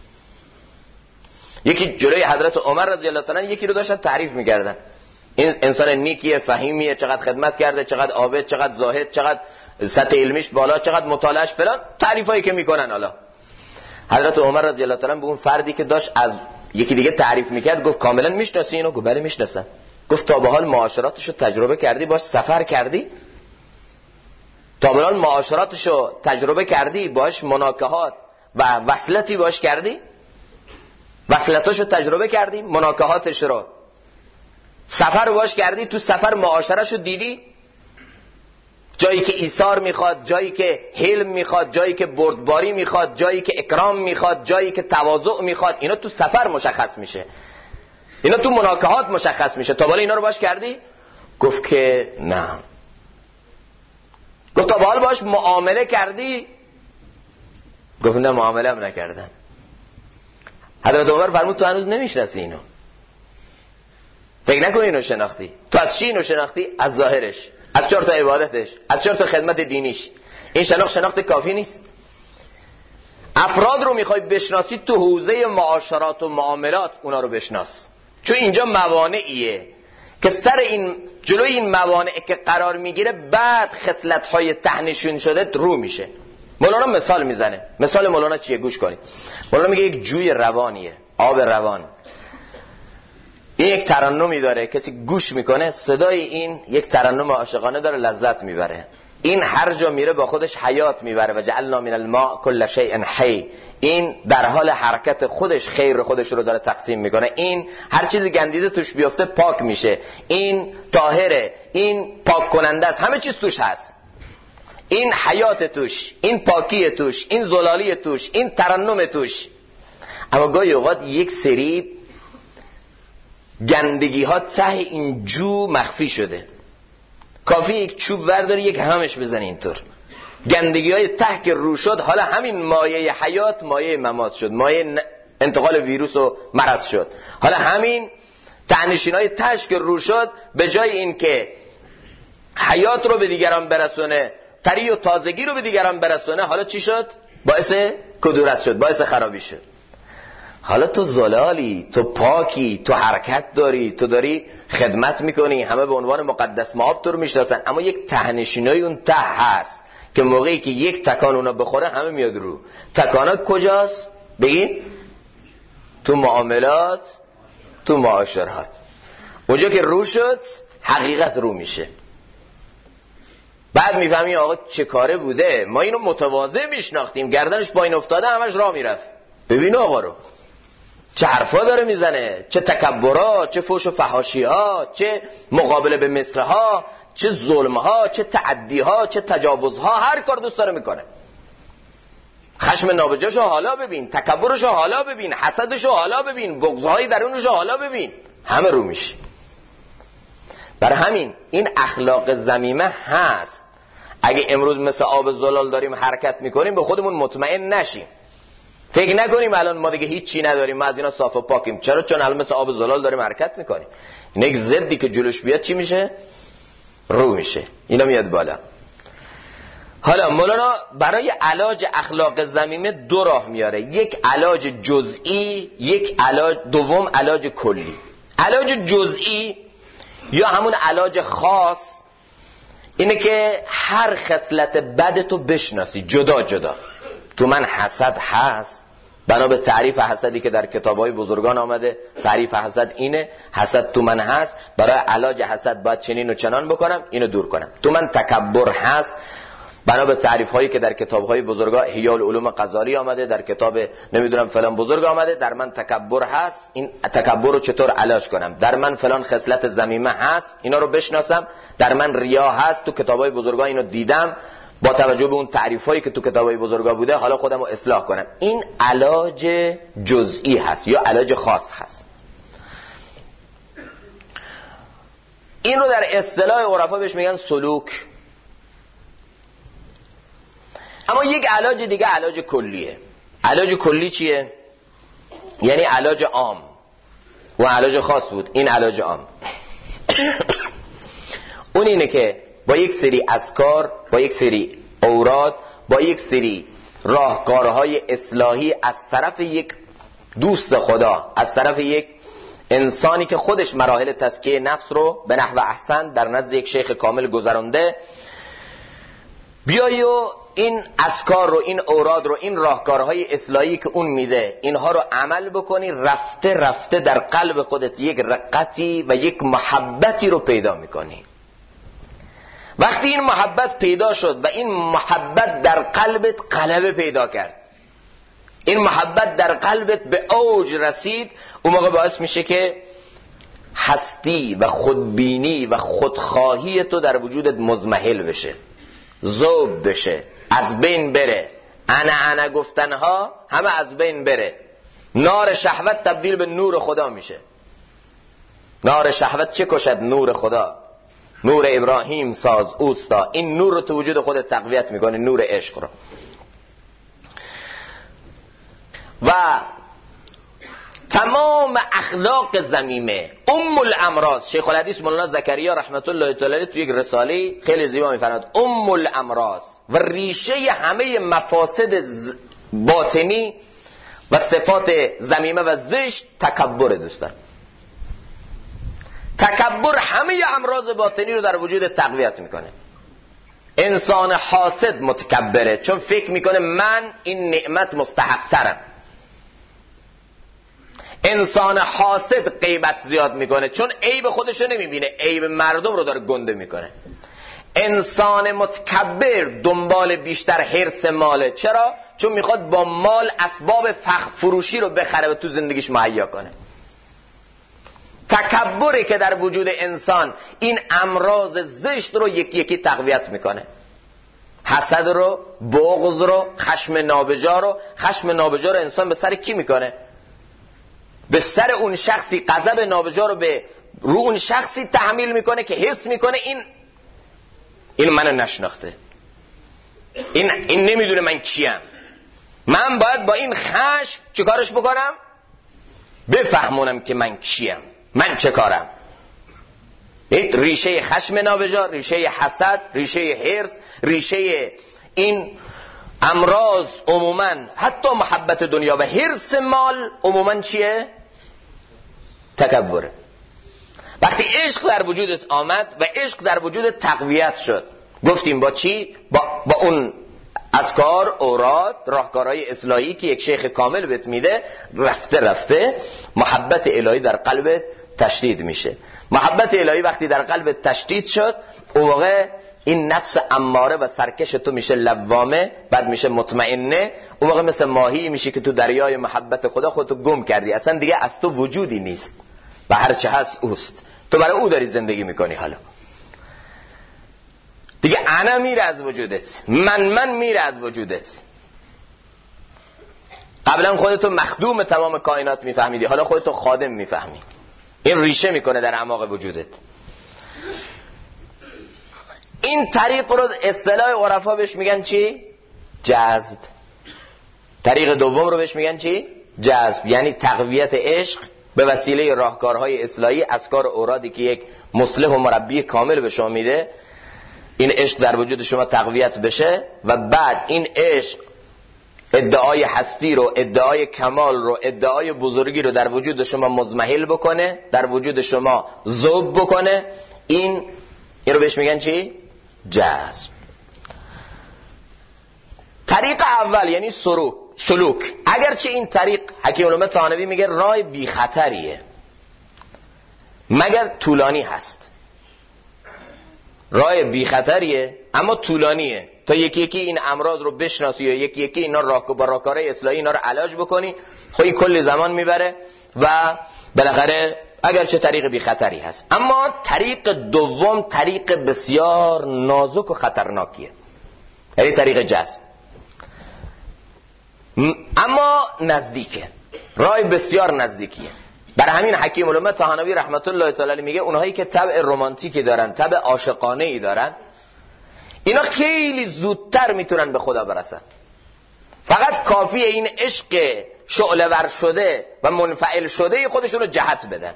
یکی جلوی حضرت عمر رضی الله تعالی عنه یکی رو داشتن تعریف میکردن، این انسان نیکیه، فهیمیه، چقدر خدمت کرده، چقدر عابد، چقدر زاهد، چقدر سطح علمیش بالا، چقدر مطالعهش فلان، تعریفایی که میکنن. حالا حضرت عمر رضی الله تعالی عنه به اون فردی که داشت از یکی دیگه تعریف میکرد گفت کاملا میشناسی اینو؟ گفت بله میشناسم. گفت تا به حال معاشراتشو تجربه کردی؟ باش سفر کردی؟ تا به حال معاشراتشو تجربه کردی؟ باش مناکحات و وصلتی باش کردی؟ وصلتاشو تجربه کردی؟ مناکحاتش رو سفر باش کردی؟ تو سفر معاشرهشو دیدی؟ جایی که ایثار میخواد، جایی که حلم میخواد، جایی که بردباری میخواد، جایی که اکرام میخواد، جایی که تواضع میخواد، اینا تو سفر مشخص میشه، اینا تو مناکحات مشخص میشه. تا بالا اینا رو باش کردی؟ گفت که نه. گفت تا بالا باش معامله کردی؟ گفت نه معامله هم نکردم. حضرت عمر فرمود تو هنوز نمیشناسی اینو، فکر نکنی اینو شناختی. تو از چی اینو شناختی؟ از ظاهرش، از 4 تا عبادتش، از 4 تا خدمت دینیش. این شناخت کافی نیست. افراد رو میخوای بشناسی تو حوزه معاشرات و معاملات اونا رو بشناس، چون اینجا موانعیه که سر این جلوی این موانع که قرار میگیره بعد خصلت‌های تهنشون شده رو میشه. مولانا مثال میزنه. مثال مولانا چیه؟ گوش کنید. مولانا میگه یک جوی روانیه، آب روان. این یک ترنمی داره، کسی گوش میکنه صدای این یک ترنم عاشقانه داره، لذت میبره. این هر جا میره با خودش حیات میبره. و جعلنا من الماء کل شیء حی. این در حال حرکت خودش خیر خودش رو داره تقسیم میکنه. این هر چیز گندیده توش بیفته پاک میشه. این طاهره، این پاک کننده است، همه چیز توش هست. این حیات توش، این پاکی توش، این زلالی توش، این ترنم توش. اما گاهی اوقات یک سری گندگی ها ته این جو مخفی شده. کافی یک چوب ورداری یک همش بزنی اینطور. گندگی های ته که رو شد، حالا همین مایه حیات مایه ممات شد، مایه انتقال ویروس و مرض شد. حالا همین تهنشین های تهش که رو شد، به جای این که حیات رو به دیگران برسونه، طری و تازگی رو به دیگران برسونه، حالا چی شد؟ باعث کدورت شد، باعث خرابی شد. حالا تو زلالی، تو پاکی، تو حرکت داری، تو داری خدمت میکنی، همه به عنوان مقدس مآب تو رو میشناسن، اما یک تهنشینای اون ته هست که موقعی که یک تکان اونا بخوره همه میاد رو. تکانات کجاست؟ بگید تو معاملات، تو معاشرات. اونجا که رو شد حقیقت رو میشه. بعد میفهمی آقا چه کاره بوده، ما اینو متواضع میشناختیم، گردنش با این افتاده همش راه میرفت. ببین آقا رو چه حرفا داره میزنه، چه تکبرها، چه فحش و فحاشی ها، چه مقابله به مثلها، چه ظلم ها، چه تعدی ها، چه تجاوز ها، هر کار دوست داره میکنه. خشم نابجاشو حالا ببین، تکبرشو حالا ببین، حسدشو حالا ببین، بغض‌های درونشو حالا ببین، همه رو میشه. برای همین این اخلاق ذمیمه هست. اگه امروز مثل آب زلال داریم حرکت میکنیم به خودمون مطمئن نشیم، فکر نکنیم الان ما دیگه هیچی نداریم، ما از اینا صاف و پاکیم. چرا؟ چون الان مثل آب زلال داریم حرکت میکنیم. این یک ضدی که جلوش بیاد چی میشه؟ رو میشه، اینا میاد بالا. حالا مولانا برای علاج اخلاق ذمیمه دو راه میاره، یک علاج جزئی، یک علاج دوم علاج کلی. علاج جزئی یا همون علاج خاص اینه که هر خصلت بدتو بشناسی جدا جدا. تو من حسد هست، بنا به تعریف حسدی که در کتاب‌های بزرگان آمده، تعریف حسد اینه، حسد تو من هست، برای علاج حسد باید چنین و چنان بکنم، اینو دور کنم. تو من تکبر هست، بنا به تعریف هایی که در کتاب‌های بزرگان احیاء العلوم غزالی آمده، در کتاب نمیدونم فلان بزرگ آمده، در من تکبر هست، این تکبر رو چطور علاج کنم؟ در من فلان خصلت ذمیمه هست، اینا رو بشناسم. در من ریا هست، تو کتاب‌های بزرگان اینو دیدم، با توجه به اون تعریفایی که تو کتاب‌های بزرگا بوده حالا خودم رو اصلاح کنم. این علاج جزئی هست یا علاج خاص هست. این رو در اصطلاح عرفا بهش میگن سلوک. اما یک علاج دیگه علاج کلیه. علاج کلی چیه؟ یعنی علاج عام. و علاج خاص بود، این علاج عام. اون اینه که با یک سری اذکار، با یک سری اوراد، با یک سری راهکارهای اصلاحی از طرف یک دوست خدا، از طرف یک انسانی که خودش مراحل تزکیه نفس رو به نحو احسن در نزد یک شیخ کامل گذرانده، بیایی و این اذکار رو، این اوراد رو، این راهکارهای اصلاحی که اون میده، اینها رو عمل بکنی، رفته رفته در قلب خودت یک رقتی و یک محبتی رو پیدا میکنی. وقتی این محبت پیدا شد و این محبت در قلبت غلبه پیدا کرد، این محبت در قلبت به اوج رسید، اون موقع باعث میشه که هستی و خودبینی و خودخواهی تو در وجودت مضمحل بشه، ذوب بشه، از بین بره. انا گفتنها همه از بین بره. نار شهوت تبدیل به نور خدا میشه. نار شهوت چه کشد؟ نور خدا. نور ابراهیم ساز اوستا. این نور رو تو وجود خودت تقویت میکنه، نور عشق رو. و تمام اخلاق ذمیمه، ام الامراض، شیخ الحدیث مولانا زکریا رحمت الله تعالی علیه تو یک رساله خیلی زیبا میفرماد ام الامراض و ریشه همه مفاسد باطنی و صفات ذمیمه و زشت تکبر. دوستان تکبر همه امراض باطنی رو در وجود تقویت میکنه. انسان حاسد متکبره، چون فکر میکنه من این نعمت مستحق ترم. انسان حاسد غیبت زیاد میکنه، چون عیب خودشو نمیبینه، عیب مردم رو داره گنده میکنه. انسان متکبر دنبال بیشتر حرص ماله. چرا؟ چون میخواد با مال اسباب فخر فروشی رو بخره و تو زندگیش مهیا کنه. تکبری که در وجود انسان این امراض زشت رو یکی یکی تقویت میکنه. حسد رو، بغض رو، خشم نابجا رو. خشم نابجا رو انسان به سر کی میکنه؟ به سر اون شخصی. غضب نابجا رو به رو اون شخصی تحمیل میکنه که حس میکنه این منو نشناخته، این نمیدونه من کیم. من باید با این خشم چیکارش بکنم؟ بفهمونم که من کیم، من چه کارم. این ریشه خشم نابجا، ریشه حسد، ریشه حرص، ریشه این امراض عموما، حتی محبت دنیا و حرص مال عموما چیه؟ تکبره. وقتی عشق در وجودت آمد و عشق در وجودت تقویت شد، گفتیم با چی؟ با اون اذکار، اوراد، راهکارهای اصلاحی که یک شیخ کامل بهت میده، رفته رفته محبت الهی در قلبت تشدید میشه. محبت الهی وقتی در قلبت تشدید شد، اون موقع این نفس اماره و سرکش تو میشه لوامه، بعد میشه مطمئنه. اون موقع مثل ماهی میشه که تو دریای محبت خدا خودتو گم کردی، اصلا دیگه از تو وجودی نیست و هر چه هست اوست، تو برای او داری زندگی میکنی. حالا دیگه انا میره از وجودت، من میره از وجودت. قبلا خودتو مخدوم تمام کائنات میفهمیدی، حالا خودتو خادم میفهمی. این ریشه میکنه در اعماق وجودت. این طریق رو اصطلاح عرفا بهش میگن چی؟ جذب. طریق دوم رو بهش میگن چی؟ جذب. یعنی تقویت عشق به وسیله راهکارهای اصلاحی، اذکار و اورادی که یک مصلح و مربی کامل به شما میده. این عشق در وجود شما تقویت بشه و بعد این عشق ادعای هستی رو، ادعای کمال رو، ادعای بزرگی رو در وجود شما مضمحل بکنه، در وجود شما ذوب بکنه. این رو بهش میگن چی؟ جذب. طریق اول یعنی سلوک. اگرچه این طریق حکیم الامه طحاوی میگه راه بی خطریه مگر طولانی هست. راه بی خطریه اما طولانیه، تا یکی یکی این امراض رو بشناسی یا یکی یکی اینا با راهکارهای اصلاحی اینا رو علاج بکنی، خب این کلی زمان میبره و بالاخره اگرچه طریق بی خطری هست. اما طریق دوم طریق بسیار نازک و خطرناکیه، یعنی طریق جذب، اما نزدیکه، راه بسیار نزدیکیه. برای همین حکیم الامه طحاوی رحمت الله تعالی علیه میگه اونهایی که طبع رمانتیکی دارن، طبع عاشقانه ای دارن، اینا خیلی زودتر میتونن به خدا برسن. فقط کافیه این عشق شعله ور شده و منفعل شده خودشون رو جهت بدن.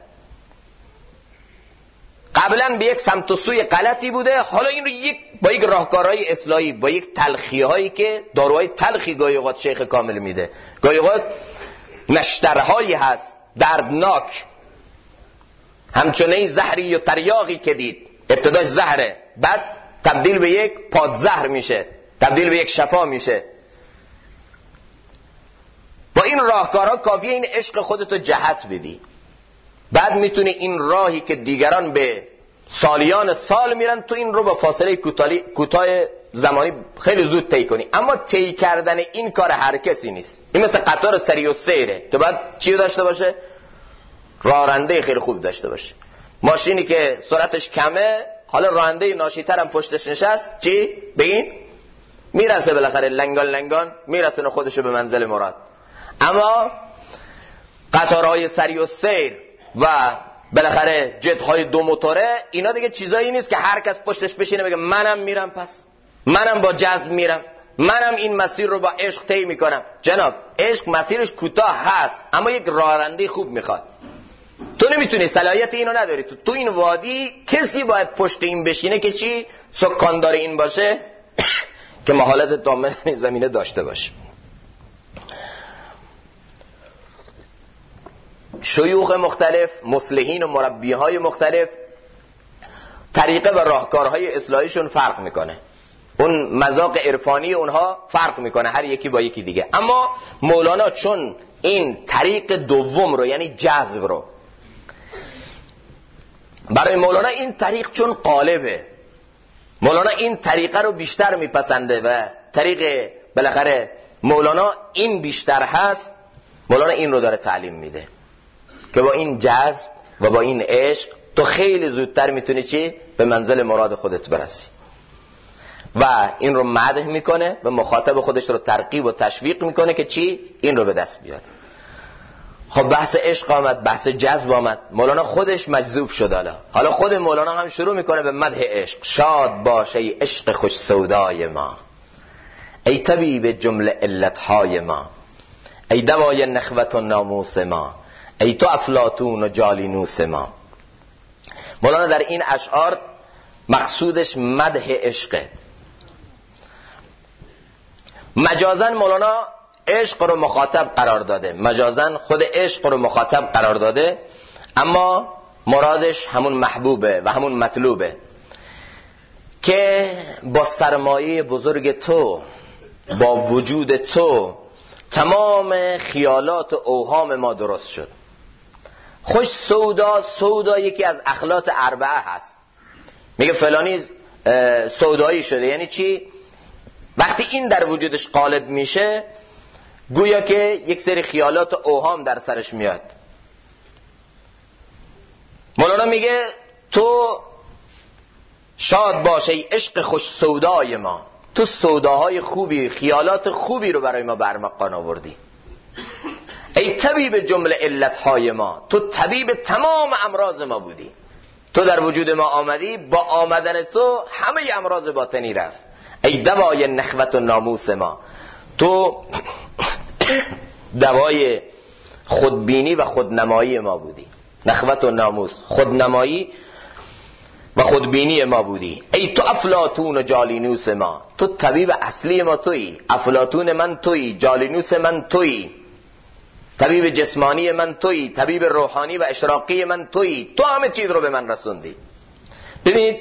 قبلا به یک سمت و سوی غلطی بوده، حالا این رو با یک راهکارهای اصلاحی، با یک تلخی‌هایی که داروهای تلخی گاهی اوقات شیخ کامل میده، گاهی اوقات نشترهایی هست دردناک، همچنین زهری و تریاقی که دید، ابتداش زهره، بعد تبدیل به یک پادزهر میشه، تبدیل به یک شفا میشه. با این راهکارها کافیه این عشق خودتو جهت بدی، بعد میتونی این راهی که دیگران به سالیان سال میرن، تو این رو با فاصله کوتاه زمانی خیلی زود طی کنی. اما طی کردن این کار هر کسی نیست. این مثل قطار سریع السیره که بعد چی داشته باشه؟ راننده خیلی خوب داشته باشه. ماشینی که سرعتش کمه، حالا راننده ناشی‌تر هم پشتش نشست، چی؟ بگین میرسه بالاخره لنگان میرسونه خودشو به منزل مراد. اما قطارهای سریع السیر و بالاخره جت‌های دو موتوره، اینا دیگه چیزایی نیست که هر کس پشتش بشینه بگه منم میرم، پس منم با جذب میرم، منم این مسیر رو با عشق طی میکنم. جناب، عشق مسیرش کوتاه هست اما یک راننده خوب میخواد. تو نمیتونی، صلاحیت اینو نداری. تو این وادی کسی باید پشت این بشینه که چی؟ سکاندار این باشه که مهارت تام این زمینه داشته باشه. شیوخ مختلف، مصلحین و مربیهای مختلف، طریقه و راهکارهای اصلاحیشون فرق میکنه، اون مذاق عرفانی اونها فرق میکنه، هر یکی با یکی دیگه. اما مولانا چون این طریق دوم رو یعنی جذب رو، برای مولانا این طریق چون غالبه، مولانا این طریقه رو بیشتر میپسنده و طریق بالاخره مولانا این بیشتر هست، مولانا این رو داره تعلیم میده که با این جذب و با این عشق تو خیلی زودتر میتونی چی؟ به منزل مراد خودت برسی. و این رو مدح میکنه و مخاطب خودش رو ترغیب و تشویق میکنه که چی؟ این رو به دست بیاره. خب بحث عشق آمد، بحث جذب آمد، مولانا خودش مجذوب شد. حالا خود مولانا هم شروع میکنه به مدح عشق. شاد باش ای عشق خوش سودای ما، ای طبیب جمله علتهای ما، ای دوای نخوت و ناموس ما، ای تو افلاطون و جالینوس ما. مولانا در این اشعار مقصودش مدح عشقه. مجازن مولانا عشق رو مخاطب قرار داده، مجازن خود عشق رو مخاطب قرار داده، اما مرادش همون محبوبه و همون مطلوبه که با سرمایه بزرگ تو، با وجود تو، تمام خیالات و اوهام ما درست شد. خوش سودا، سودا یکی از اخلاط اربعه هست. میگه فلانی سودایی شده. یعنی چی؟ وقتی این در وجودش غالب میشه گویا که یک سری خیالات و اوهام در سرش میاد. مولانا میگه تو شاد باش ای عشق خوش سودای ما، تو سوداهای خوبی، خیالات خوبی رو برای ما برمغان آوردی. ای طبیب جمله علتهای ما، تو طبیب تمام امراض ما بودی. تو در وجود ما آمدی، با آمدن تو همه امراض باطنی رفت. ای دوای نخوت و ناموس ما، تو دوای خودبینی و خودنمایی ما بودی. نخوت و ناموس، خودنمایی و خودبینی ما بودی. ای تو افلاطون و جالینوس ما، تو طبیب اصلی ما تویی. افلاطون من تویی، جالینوس من تویی، طبیب جسمانی من تویی، طبیب روحانی و اشراقی من تویی. تو همه چیز رو به من رسوندی. ببینید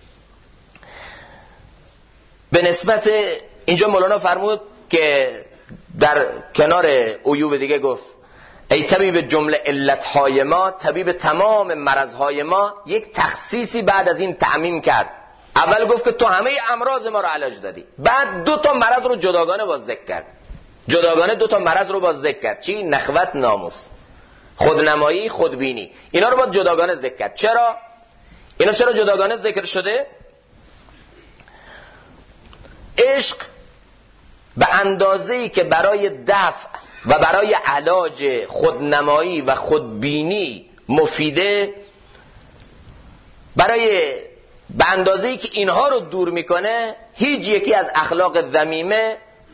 به نسبت اینجا مولانا فرمود که در کنار عیوب دیگه گفت ای طبیب جمله علتهای ما، طبیب تمام مرضهای ما. یک تخصیصی بعد از این تعمیم کرد. اول گفت که تو همه امراض ما رو علاج دادی، بعد 2 تا مرض رو جداگانه باز ذکر کرد. جداگانه 2 تا مرض رو باز ذکر کرد. چی؟ نخوت، ناموس، خودنمایی، خودبینی. اینا رو باز جداگانه ذکر کرد. چرا؟ اینا چرا جداگانه ذکر شده؟ عشق به اندازه‌ای که برای دفع و برای علاج خودنمایی و خودبینی مفیده، به اندازه‌ای که اینها رو دور میکنه، هیچ یکی از اخلاق ذمیمه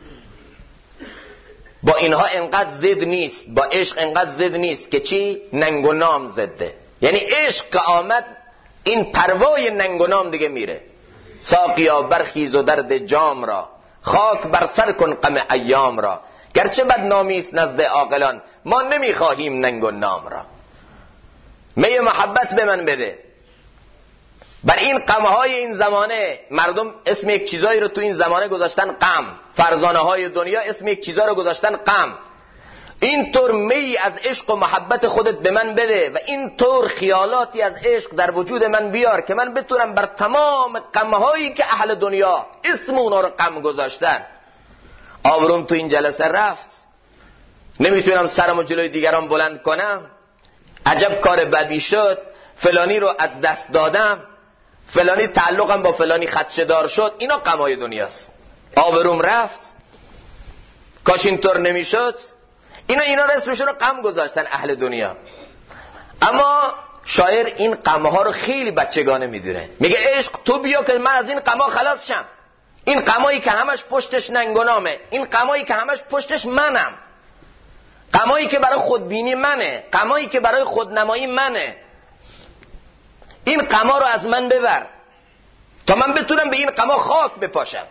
با اینها انقدر ضد نیست. با عشق انقدر ضد نیست که چی؟ ننگ و نام ضده. یعنی عشق که آمد این پروای ننگ و نام دیگه میره. ساقیا برخیز و درد جام را، خاک بر سر کن غم ایام را. گرچه بدنامی است نزد عاقلان، ما نمیخواهیم ننگ و نام را. می محبت به من بده. بر این غمهای این زمانه مردم اسم یک چیزایی رو تو این زمانه گذاشتن غم. فرزانه های دنیا اسم یک چیزا رو گذاشتن غم. اینطور می از عشق و محبت خودت به من بده و اینطور خیالاتی از عشق در وجود من بیار که من بتونم بر تمام غمهایی که اهل دنیا اسم اونا رو غم گذاشتن. آبروم تو این جلسه رفت، نمیتونم سرمو جلوی دیگران بلند کنم، عجب کار بدی شد، فلانی رو از دست دادم، فلانی تعلقم با فلانی خدشه‌دار شد. اینا غمای دنیاست. آبروم رفت، کاش اینطور نمیشد. اینا اسمشون رو غم گذاشتن اهل دنیا. اما شاعر این غمها رو خیلی بچگانه میدونه. میگه عشق تو بیا که من از این غمها خلاص شم. این غمایی که همش پشتش ننگ و نامه، این غمایی که همش پشتش منم، غمایی که برای خودبینی منه، غمایی که برای خودنمایی منه، این غما رو از من ببر تا من بتونم به این غما خاک بپاشم.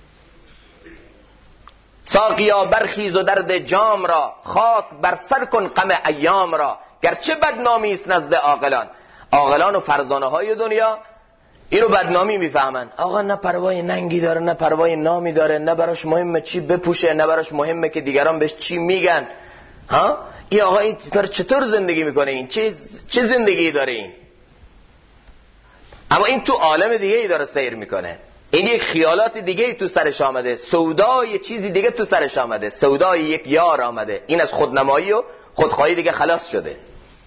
ساقیا برخیز و درد جام را، خاک بر سر کن غم ایام را. گرچه بدنامی است نزد عاقلان. عاقلان و فرزانه های دنیا اینو بدنامی میفهمن. آقا نه پروای ننگی داره، نه پروای نامی داره، نه براش مهمه چی بپوشه، نه براش مهمه که دیگران بهش چی میگن. ها این آقا این چطور زندگی میکنه؟ این چه زندگی داره این؟ اما این تو عالم دیگه ای داره سیر میکنه. این یک خیالات دیگه ای تو سرش آمده، سودای چیزی دیگه تو سرش آمده، سودای یک یار آمده. این از خودنمایی و خودخواهی دیگه خلاص شده.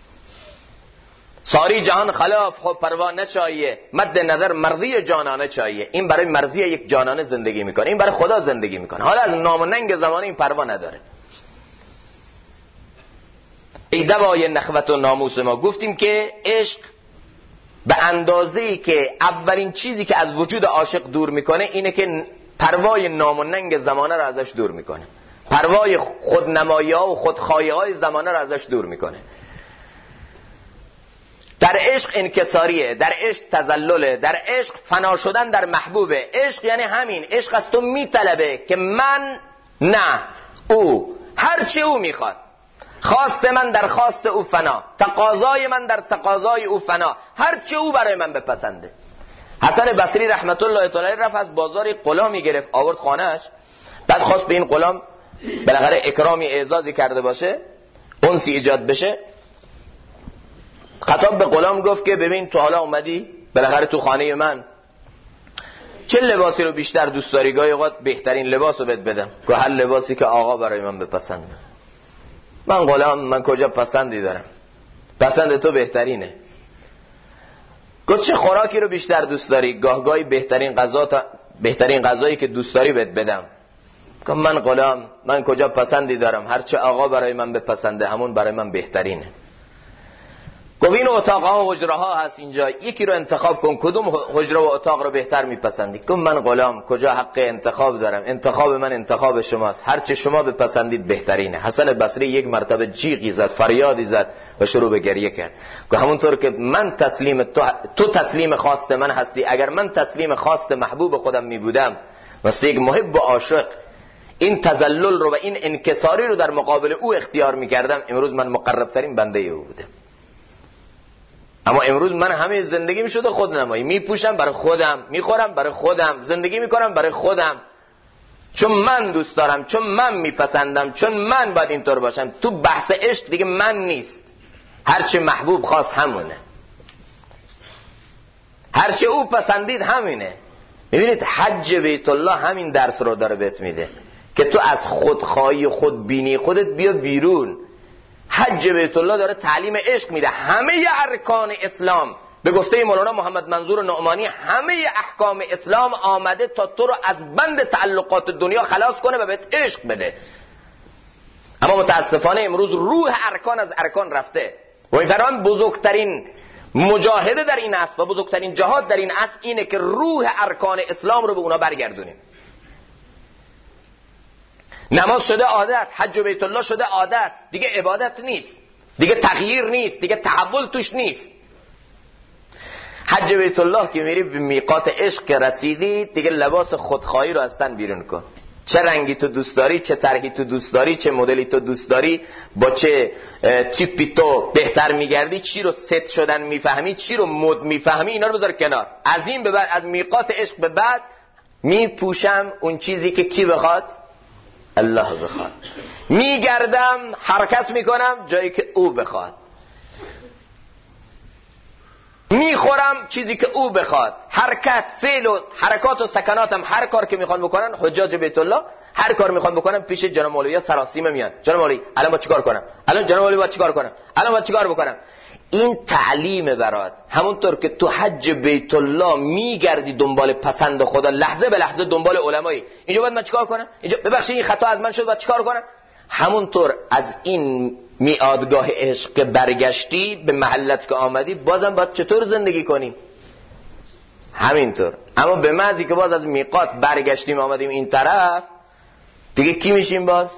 ساری جهان خلاف خود پروا نچاییه، مد نظر مرضی جانانه چاییه. این برای مرضی یک جانانه زندگی میکنه، این برای خدا زندگی میکنه. حالا از نام و ننگ زمانه این پروا نداره. ای دوای نخوت و ناموس ما. گفتیم که عشق به اندازه‌ای که اولین چیزی که از وجود عاشق دور میکنه اینه که پروای نام و ننگ زمانه رو ازش دور میکنه، پروای خودنمایی ها و خودخواهی های زمانه رو ازش دور میکنه. در عشق انکساریه، در عشق تذلله، در عشق فنا شدن در محبوبه. عشق یعنی همین، عشق از تو میطلبه که من نه او، هرچی او میخواد. خواست من در خواست او فنا، تقاضای من در تقاضای او فنا، هرچی او برای من بپسنده. حسن بصری رحمت الله تعالی رفت از بازاری غلامی گرفت آورد خانهش. بعد خواست به این غلام بالاخره اکرامی اعزازی کرده باشه، انسی ایجاد بشه. خطاب به غلام گفت که ببین تو حالا اومدی بالاخره تو خانه من، چه لباسی رو بیشتر دوست داری؟ گاهی اوقات بهترین لباس رو بهت بدم. گه هر لباسی که آقا برای من بپسنده. من غلام، من کجا پسندی دارم؟ پسند تو بهترینه. گفت چه خوراکی رو بیشتر دوست داری؟ گاهی بهترین غذایی که دوست داری بهت بدم. گفت من غلام، من کجا پسندی دارم؟ هر چه آقا برای من بپسنده همون برای من بهترینه. گفت این اتاق‌ها و حجره‌ها هست اینجا، یکی رو انتخاب کن، کدوم حجره و اتاق رو بهتر میپسندی؟ گفت من غلام، کجا حق انتخاب دارم؟ انتخاب من انتخاب شماست، هر چه شما بپسندید بهترینه. حسن بصری یک مرتبه جیغی زد، فریادی زد و شروع به گریه کرد. گفت همونطور که من تسلیم تو تسلیم خواست من هستی، اگر من تسلیم خواست محبوب خودم میبودم واسه یک محب و عاشق این تذلل رو و این انکساری رو در مقابل او اختیار میکردم، امروز من مقربترین بنده او بودم. اما امروز من همه زندگی می شده خودنمایی، میپوشم برای خودم، میخورم برای خودم، زندگی میکنم برای خودم، چون من دوست دارم، چون من میپسندم، چون من باید اینطور باشم. تو بحث عشق دیگه من نیست، هرچه محبوب خواست همونه، هرچه او پسندید همینه. میبینید حج بیت الله همین درس رو داره بهت میده که تو از خودخواهی و خودبینی خودت بیا بیرون. حج بیت الله داره تعلیم عشق میده. همه ارکان اسلام به گفته مولانا محمد منظور نعمانی، همه احکام اسلام آمده تا تو رو از بند تعلقات دنیا خلاص کنه و بهت عشق بده. اما متاسفانه امروز روح ارکان از ارکان رفته و میفرمان بزرگترین مجاهده در این عصر و بزرگترین جهاد در این عصر اینه که روح ارکان اسلام رو به اونا برگردونیم. نماز شده عادت، حج بیت الله شده عادت، دیگه عبادت نیست، دیگه تغییر نیست، دیگه تحول توش نیست. حج بیت الله که میری به میقات عشق که رسیدی، دیگه لباس خودخواهی رو از تن بیرون کن. چه رنگی تو دوست داری، چه طرحی تو دوست داری، چه مدلی تو دوست داری، با چه تیپی تو بهتر میگردی، چی رو ست شدن میفهمی، چی رو مد میفهمی، اینا رو بذار کنار. از این به بعد، از میقات عشق به بعد میپوشم اون چیزی که کی بخواد؟ الله بخواد. میگردم، حرکت میکنم جایی که او بخواد، میخورم چیزی که او بخواد. حرکت، فعل و حرکات و سکناتم، هر کار که میخوان بکنن حجاج بیت الله، هر کار میخوان بکنن پیش جناب مولوی سراسیمه میان. جناب مولوی الان با چیکار کنم؟ الان جناب مولوی با چیکار کنم؟ الان با چیکار بکنم؟ این تعلیم برات. همونطور که تو حج بیت الله میگردی دنبال پسند خدا، لحظه به لحظه دنبال علمایی، اینجا باید من چیکار کنم؟ اینجا ببخشید این خطا از من شد، باید چیکار کنم؟ همونطور از این میادگاه عشق که برگشتی به محلت که آمدی، بازم باید چطور زندگی کنی؟ همینطور. اما به محضی که باز از میقات برگشتیم آمدیم این طرف، دیگه کی میشیم؟ باز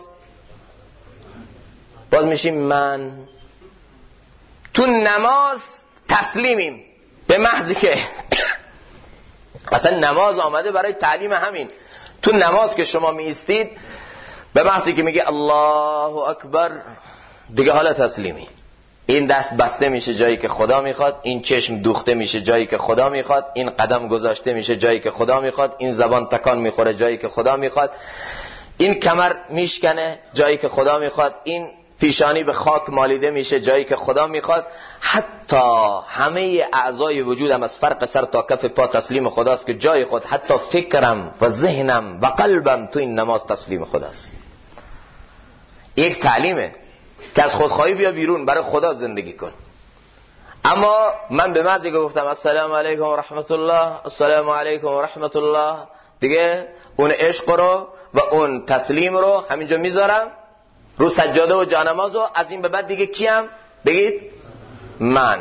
میشیم من. تو نماز تسلیمیم به محضی که اصلا نماز آمده برای تعلیم همین. تو نماز که شما می ایستید، به محضی که میگه الله اکبر، دیگه حالا تسلیمی. این دست بسته میشه جایی که خدا میخواد، این چشم دوخته میشه جایی که خدا میخواد، این قدم گذاشته میشه جایی که خدا میخواد، این زبان تکان میخوره جایی که خدا میخواد، این کمر میشکنه جایی که خدا میخواد، این پیشانی به خاک مالیده میشه جایی که خدا میخواد. حتی همه اعضای وجودم از فرق سر تا کف پا تسلیم خداست که جای خود، حتی فکرم و ذهنم و قلبم تو این نماز تسلیم خداست. یک تعلیمه که از خودخواهی بیا بیرون، برای خدا زندگی کن. اما من به محضی که گفتم السلام علیکم و رحمت الله، السلام علیکم و رحمت الله، دیگه اون عشق رو و اون تسلیم رو همینجا میذارم رو سجاده و جانماز. و از این به بعد دیگه کیم؟ بگید من.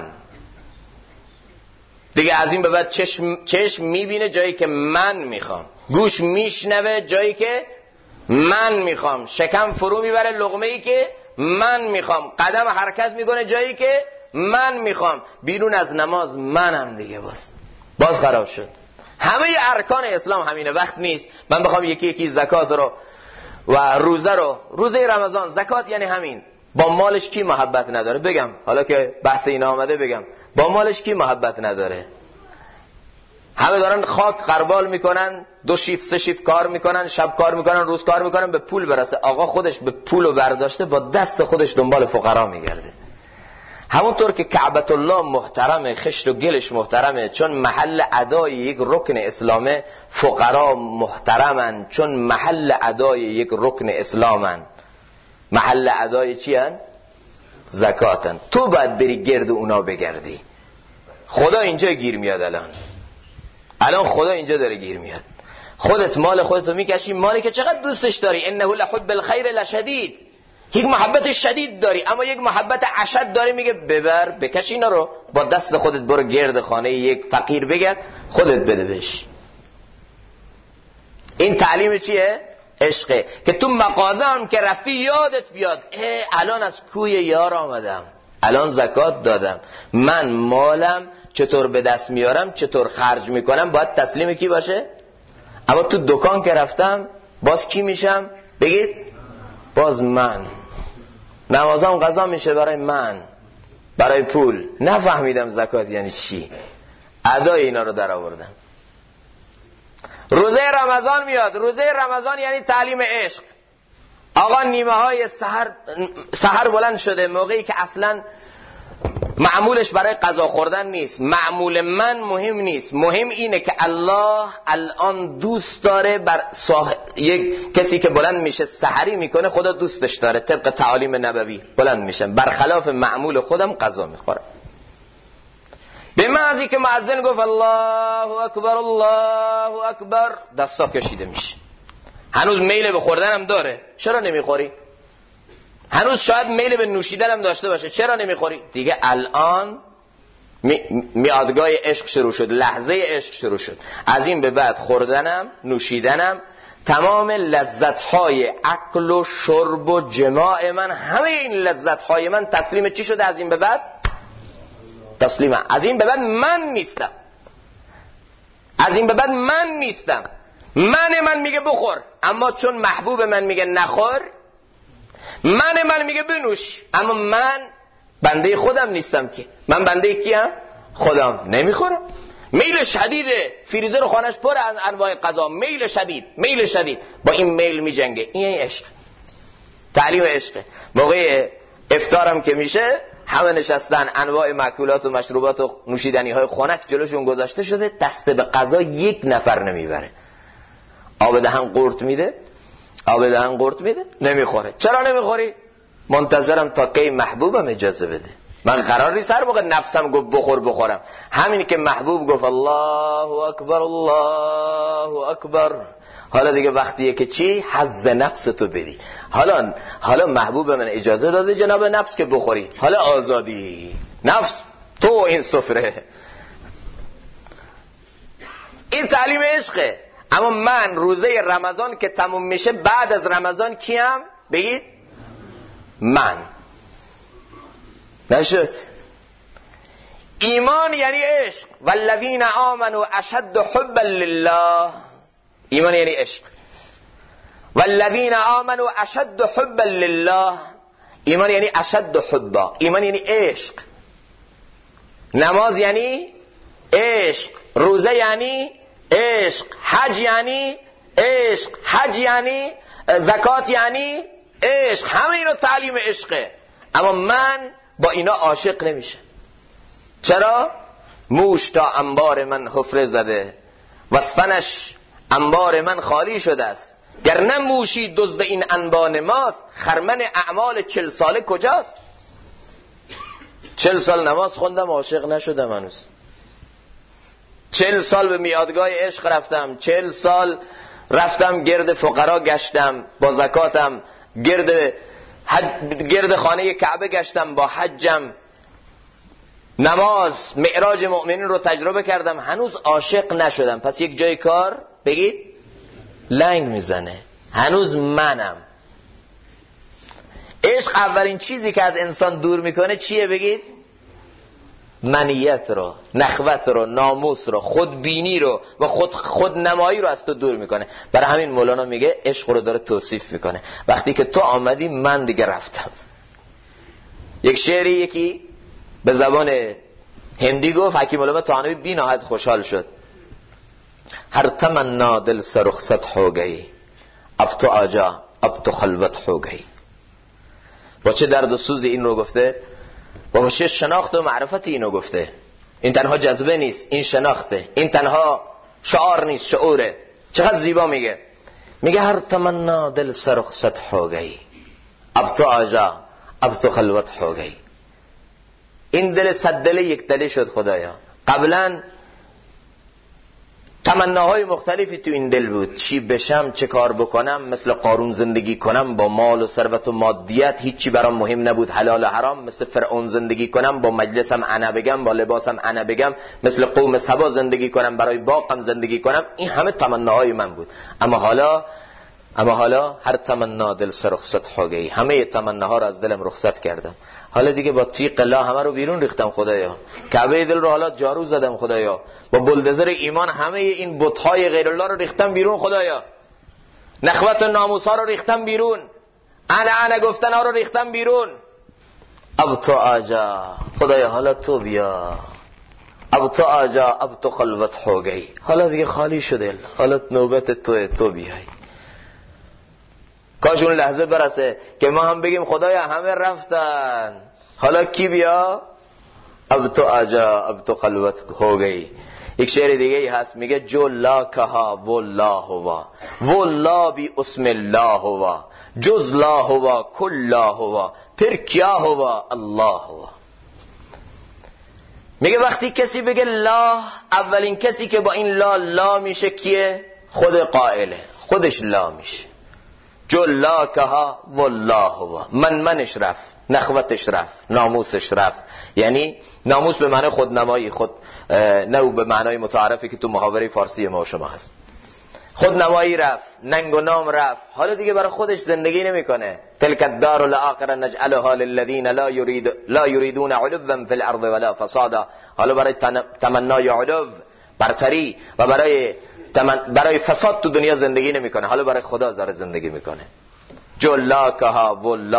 دیگه از این به بعد چشم میبینه جایی که من میخوام، گوش میشنوه جایی که من میخوام، شکم فرو میبره لقمه‌ای که من میخوام، قدم حرکت میکنه جایی که من میخوام. بیرون از نماز منم دیگه باز خراب شد. همه ارکان اسلام همینه. وقت نیست من بخوام یکی یکی زکات رو و روزه رمضان، زکات یعنی همین. با مالش کی محبت نداره؟ بگم حالا که بحث اینا آمده بگم با مالش کی محبت نداره؟ همه دارن خاک قربال میکنن، 2 شیفت 3 شیفت کار میکنن، شب کار میکنن، روز کار میکنن، به پول برسه. آقا خودش به پولو برداشته، با دست خودش دنبال فقرا میگرده. همونطور که کعبت الله محترمه، خشت و گلش محترمه چون محل ادای یک رکن اسلامه، فقرا محترمن چون محل ادای یک رکن اسلامن. محل ادای چی هن؟ زکاتن. تو باید بری گرد اونا بگردی. خدا اینجا گیر میاد. الان خدا اینجا داره گیر میاد. خودت مال خودتو میکشی، مالی که چقدر دوستش داری. انه لحب الخیر لشدید. یک محبت شدید داری، اما یک محبت اشد داری. میگه ببر بکش اینا رو، با دست خودت برو گرد خانه یک فقیر بگرد، خودت بده بهش. این تعلیم چیه؟ عشقه. که تو مغازه هم که رفتی یادت بیاد الان از کوی یار آمدم، الان زکات دادم، من مالم چطور به دست میارم، چطور خرج میکنم، باید تسلیم کی باشه؟ اما تو دکان که رفتم باز کی میشم؟ بگید باز من. نمازم قضا میشه برای من، برای پول. نفهمیدم زکات یعنی چی. ادای اینا رو در آوردم. روزه رمضان میاد. روزه رمضان یعنی تعلیم عشق. آقا نیمه های سحر بلند شده، موقعی که اصلا معمولش برای غذا خوردن نیست. معمول من مهم نیست، مهم اینه که الله الان دوست داره بر یک کسی که بلند میشه سحری میکنه، خدا دوستش داره. طبق تعالیم نبوی بلند میشم، برخلاف معمول خودم غذا میخورم. به محضی که مؤذن گفت الله اکبر الله اکبر، دستا کشیده میشه. هنوز میل به خوردن هم داره، چرا نمیخوری؟ هنوز شاید میل به نوشیدن هم داشته باشه، چرا نمیخوری؟ دیگه الان میادگاه عشق شروع شد، لحظه عشق شروع شد. از این به بعد خوردنم، نوشیدنم، تمام لذت‌های اکل و شرب و جماع من، همه این لذت‌های من تسلیم چی شده؟ از این به بعد تسلیم. از این به بعد من نیستم. از این به بعد من نیستم. من میگه بخور، اما چون محبوب من میگه نخور، من میگه بنوش، اما من بنده خودم نیستم. که من بنده کیم؟ خودم. نمیخورم. میل شدیده، فریزر خانش پر از انواع غذا، میل شدید با این میل میجنگه. این عشق، تعلیم عشقه. موقع افطارم که میشه، همه نشستن، انواع مأکولات و مشروبات و نوشیدنی های خنک جلوشون گذاشته شده، دست به غذا یک نفر نمیبره. آب دهن قورت میده، نمیخوره. چرا نمیخوری؟ منتظرم تا کی محبوبم اجازه بده. من قرار نیست هر موقع نفسم گفت بخورم. همین که محبوب گفت الله اکبر الله اکبر، حالا دیگه وقتیه که چی؟ حظ نفس تو بدی. حالا محبوب من اجازه داده جناب نفس که بخوری، حالا آزادی. نفس تو این سفره. این تعلیم عشقه. اما من روزه رمضان که تموم میشه، بعد از رمضان کیم؟ بگید من. نشد. ایمان یعنی عشق. والذین آمنوا اشد حبا لله. ایمان یعنی عشق. والذین آمنوا اشد حبا لله. ایمان یعنی اشد حبا. ایمان یعنی عشق. نماز یعنی عشق. روزه یعنی عشق. حج یعنی عشق. حج یعنی زکات یعنی عشق. همه اینا تعلیم عشقه. اما من با اینا عاشق نمیشه. چرا؟ موش تا انبار من حفره زده، وصفنش انبار من خالی شده است. گر نه موشی دزد این انبان ماست، خرمن اعمال 40 ساله کجاست؟ 40 سال نماز خوندم، عاشق نشدم هنوز. 40 سال به میادگاه عشق رفتم، 40 سال رفتم گرد فقرا گشتم با زکاتم، گرد خانه کعبه گشتم با حجم، نماز معراج مؤمنین رو تجربه کردم، هنوز عاشق نشدم. پس یک جای کار بگید لنگ میزنه. هنوز منم. عشق اولین چیزی که از انسان دور میکنه چیه؟ بگید منیت رو، نخوت رو، ناموس رو، خودبینی رو و خودنمایی رو از تو دور میکنه. برای همین مولانا میگه عشق رو داره توصیف میکنه. وقتی که تو آمدی من دیگه رفتم. یک شعری یکی به زبان هندی گفت، حکیم علامه طحاوی بی نهایت خوشحال شد. هر تمنا دل سے رخصت ہو گئی، اب تو آجا اب تو خلوت ہو گئی. با چه درد و سوزی این رو گفته؟ بابا چه شناخت و معرفتی اینو گفته. این تنها جذبه نیست، این شناخته. این تنها شعار نیست، شعوره. چقدر زیبا میگه هر تمنا دل سرخصت ہو گئی، اب تو آجا اب تو خلوت ہو گئی. این دل صد دل یک دلی شد خدایا. قبلا تمناهای مختلفی تو این دل بود، چی بشم، چه کار بکنم، مثل قارون زندگی کنم با مال و ثروت و مادیت، هیچی برام مهم نبود، حلال و حرام، مثل فرعون زندگی کنم، با مجلسم انا بگم، با لباسم انا بگم، مثل قوم سبا زندگی کنم، برای باغم زندگی کنم. این همه تمناهای من بود. اما حالا هر تمنا دل سر رخصت ہو گئی، همه تمناها رو از دلم رخصت کردم. حالا دیگه با تیغ الله همه رو بیرون ریختم خدایا. کعبه دل رو حالا جارو زدم خدایا. با بلدزر ایمان همه این بت‌های غیر الله رو ریختم بیرون خدایا. نخوت و ناموس‌ها رو ریختم بیرون. انا گفتن‌ها رو ریختم بیرون. اب تو آجا خدایا، حالا تو بیا. اب تو آجا اب تو خلوت ہو گئی. حالا دیگه خالی شده، حالا نوبت تو بیای. کاش اون لحظه برسه که ما هم بگیم خدایا همه رفتن، حالا کی بیا؟ اب تو آجا اب تو خلوت ہو گئی. یک شعر دیگه ای هست میگه جو لا کها وہ لا ہوا، وہ لا بھی اسم لا ہوا، جز لا ہوا کل لا ہوا، پھر کیا ہوا اللہ ہوا. میگه وقتی کسی بگه لا، اولین کسی که با این لا میشه کیه؟ خود قائله، خودش لا میشه. جو لا کها والله هو، منش رفت، نخوتش رفت، ناموسش رفت. یعنی ناموس به معنی خودنمایی، نه به معنای متعارفی که تو محاوره فارسی ما و شما هست. خودنمایی رفت، ننگ و نام رفت. حالا دیگه برای خودش زندگی نمیکنه. تلک الدار الاخره نجعلها للذین لا یریدون علوا فی الارض ولا فسادا. حالا برای تمنای علو، برتری و برای فساد تو دنیا زندگی نمیکنه، حالا برای خدا داره زندگی میکنه. جو لا کها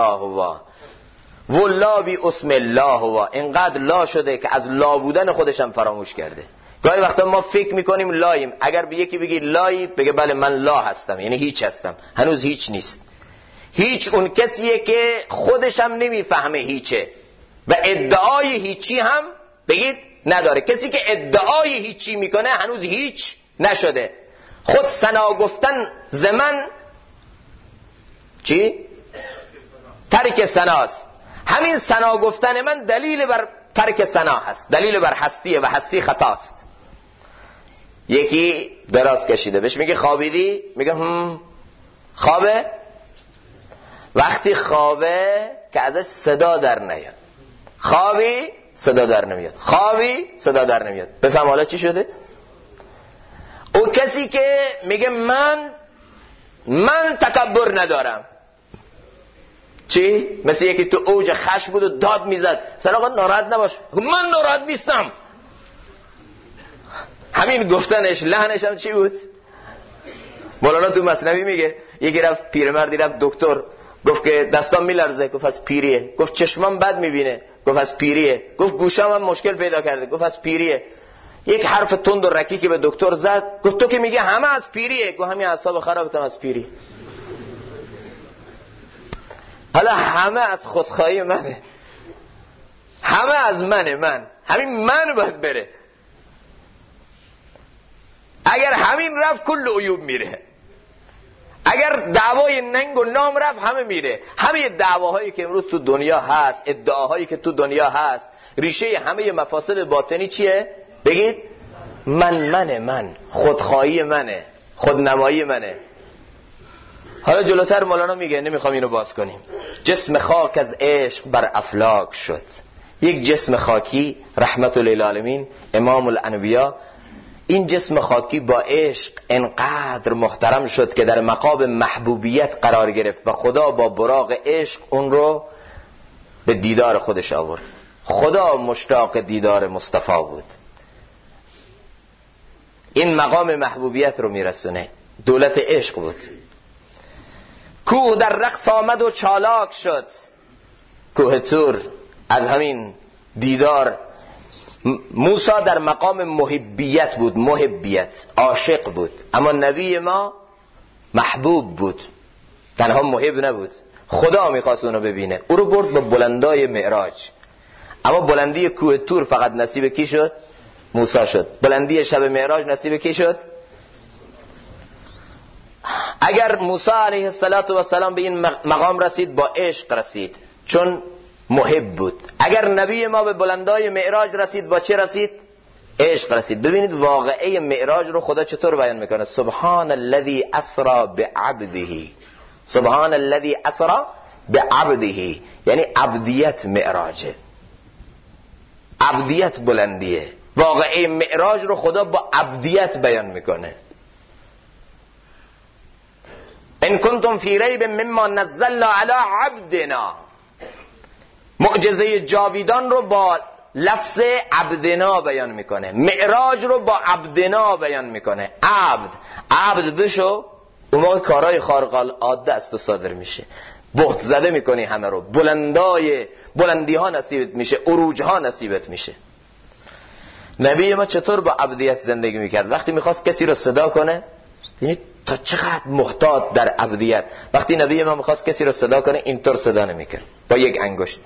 والله بی اسم الله هو. اینقدر لا شده که از لا بودن خودش هم فراموش کرده. گاهی وقتا ما فکر میکنیم لاییم، اگر به یکی بگی لایی، بگه بله من لا هستم، یعنی هیچ هستم. هنوز هیچ نیست. هیچ اون کسیه که خودش هم نمیفهمه هیچه و ادعای هیچی هم بگید نداره. کسی که ادعای هیچی میکنه هنوز هیچ نشده. خود ثنا گفتن زمن چی؟ ترک ثناست. همین ثنا گفتن من دلیل بر ترک ثنا هست، دلیل بر هستیه و هستی خطاست. یکی دراز کشیده، بهش میگه خوابیدی؟ میگه خوابه. وقتی خوابه که ازش صدا در نیاد. خوابی صدا در نمیاد، خوابی صدا در نمیاد. بفهم حالا چی شده؟ او کسی که میگه من تکبر ندارم، چی؟ مثل یکی تو اوج خشم بود و داد میزد، مثلا آقا ناراحت نباش، من ناراحت نیستم. همین گفتنش لحنش هم چی بود؟ مولانا تو مثنوی میگه یکی رفت، پیرمردی رفت دکتر، گفت که دستام میلرزه، گفت از پیریه. گفت چشمام بد میبینه، گفت از پیریه. گفت گوشام هم مشکل پیدا کرده، گفت از پیریه. یک حرف تند و رکی که به دکتر زد، گفت تو که میگه همه از پیریه. گفت همین اعصاب خرابتم از پیری. حالا همه از خودخواهی منه، همه از من همین من باید بره. اگر همین رفت کل عیوب میره. اگر دعوای ننگ و نام رفت همه میره. همه دعواهایی که امروز تو دنیا هست، ادعاهایی که تو دنیا هست، ریشه همه مفاسد باطنی چیه؟ بگید من خودخواهی منه، خودنمایی منه. حالا جلوتر مولانا میگه، نمیخوام اینو باز کنیم، جسم خاک از عشق بر افلاک شد. یک جسم خاکی رحمت للعالمین امام الانبیا، این جسم خاکی با عشق انقدر محترم شد که در مقام محبوبیت قرار گرفت و خدا با براق عشق اون رو به دیدار خودش آورد. خدا مشتاق دیدار مصطفی بود. این مقام محبوبیت رو میرسونه. دولت عشق بود. کوه در رقص آمد و چالاک شد. کوه طور از همین دیدار. موسی در مقام محبیت بود، محبیت، عاشق بود. اما نبی ما محبوب بود، تنها محب نبود، خدا میخواست اونو ببینه. او رو برد به بلندای معراج. اما بلندی کوه تور فقط نصیب کی شد؟ موسی شد. بلندی شب معراج نصیب کی شد؟ اگر موسی علیه السلام به این مقام رسید با عشق رسید، چون محب بود. اگر نبی ما به بلندای معراج رسید با چه رسید؟ عشق رسید. ببینید واقعه معراج رو خدا چطور بیان میکنه. سبحان الذی اسری بعبده، سبحان الذی اسری بعبده، یعنی عبدیت معراجه، عبدیت بلندیه. واقعه معراج رو خدا با عبدیت بیان میکنه. ان کنتم فی ریب مما نزلنا علی عبدنا، معجزه جاویدان رو با لفظ عبدنا بیان میکنه، معراج رو با عبدنا بیان میکنه. عبد بشو، اون موقع کارهای خارق العاده است و صادر میشه، بهت زده میکنی همه رو، بلندی ها نصیبت میشه، عروج ها نصیبت میشه. نبی ما چطور با عبدیت زندگی میکرد؟ وقتی میخواست کسی رو صدا کنه، یعنی تا چقدر محتاط در عبدیت. وقتی نبی ما میخواست کسی رو صدا کنه اینطور صدا نمیکرد با یک انگشت.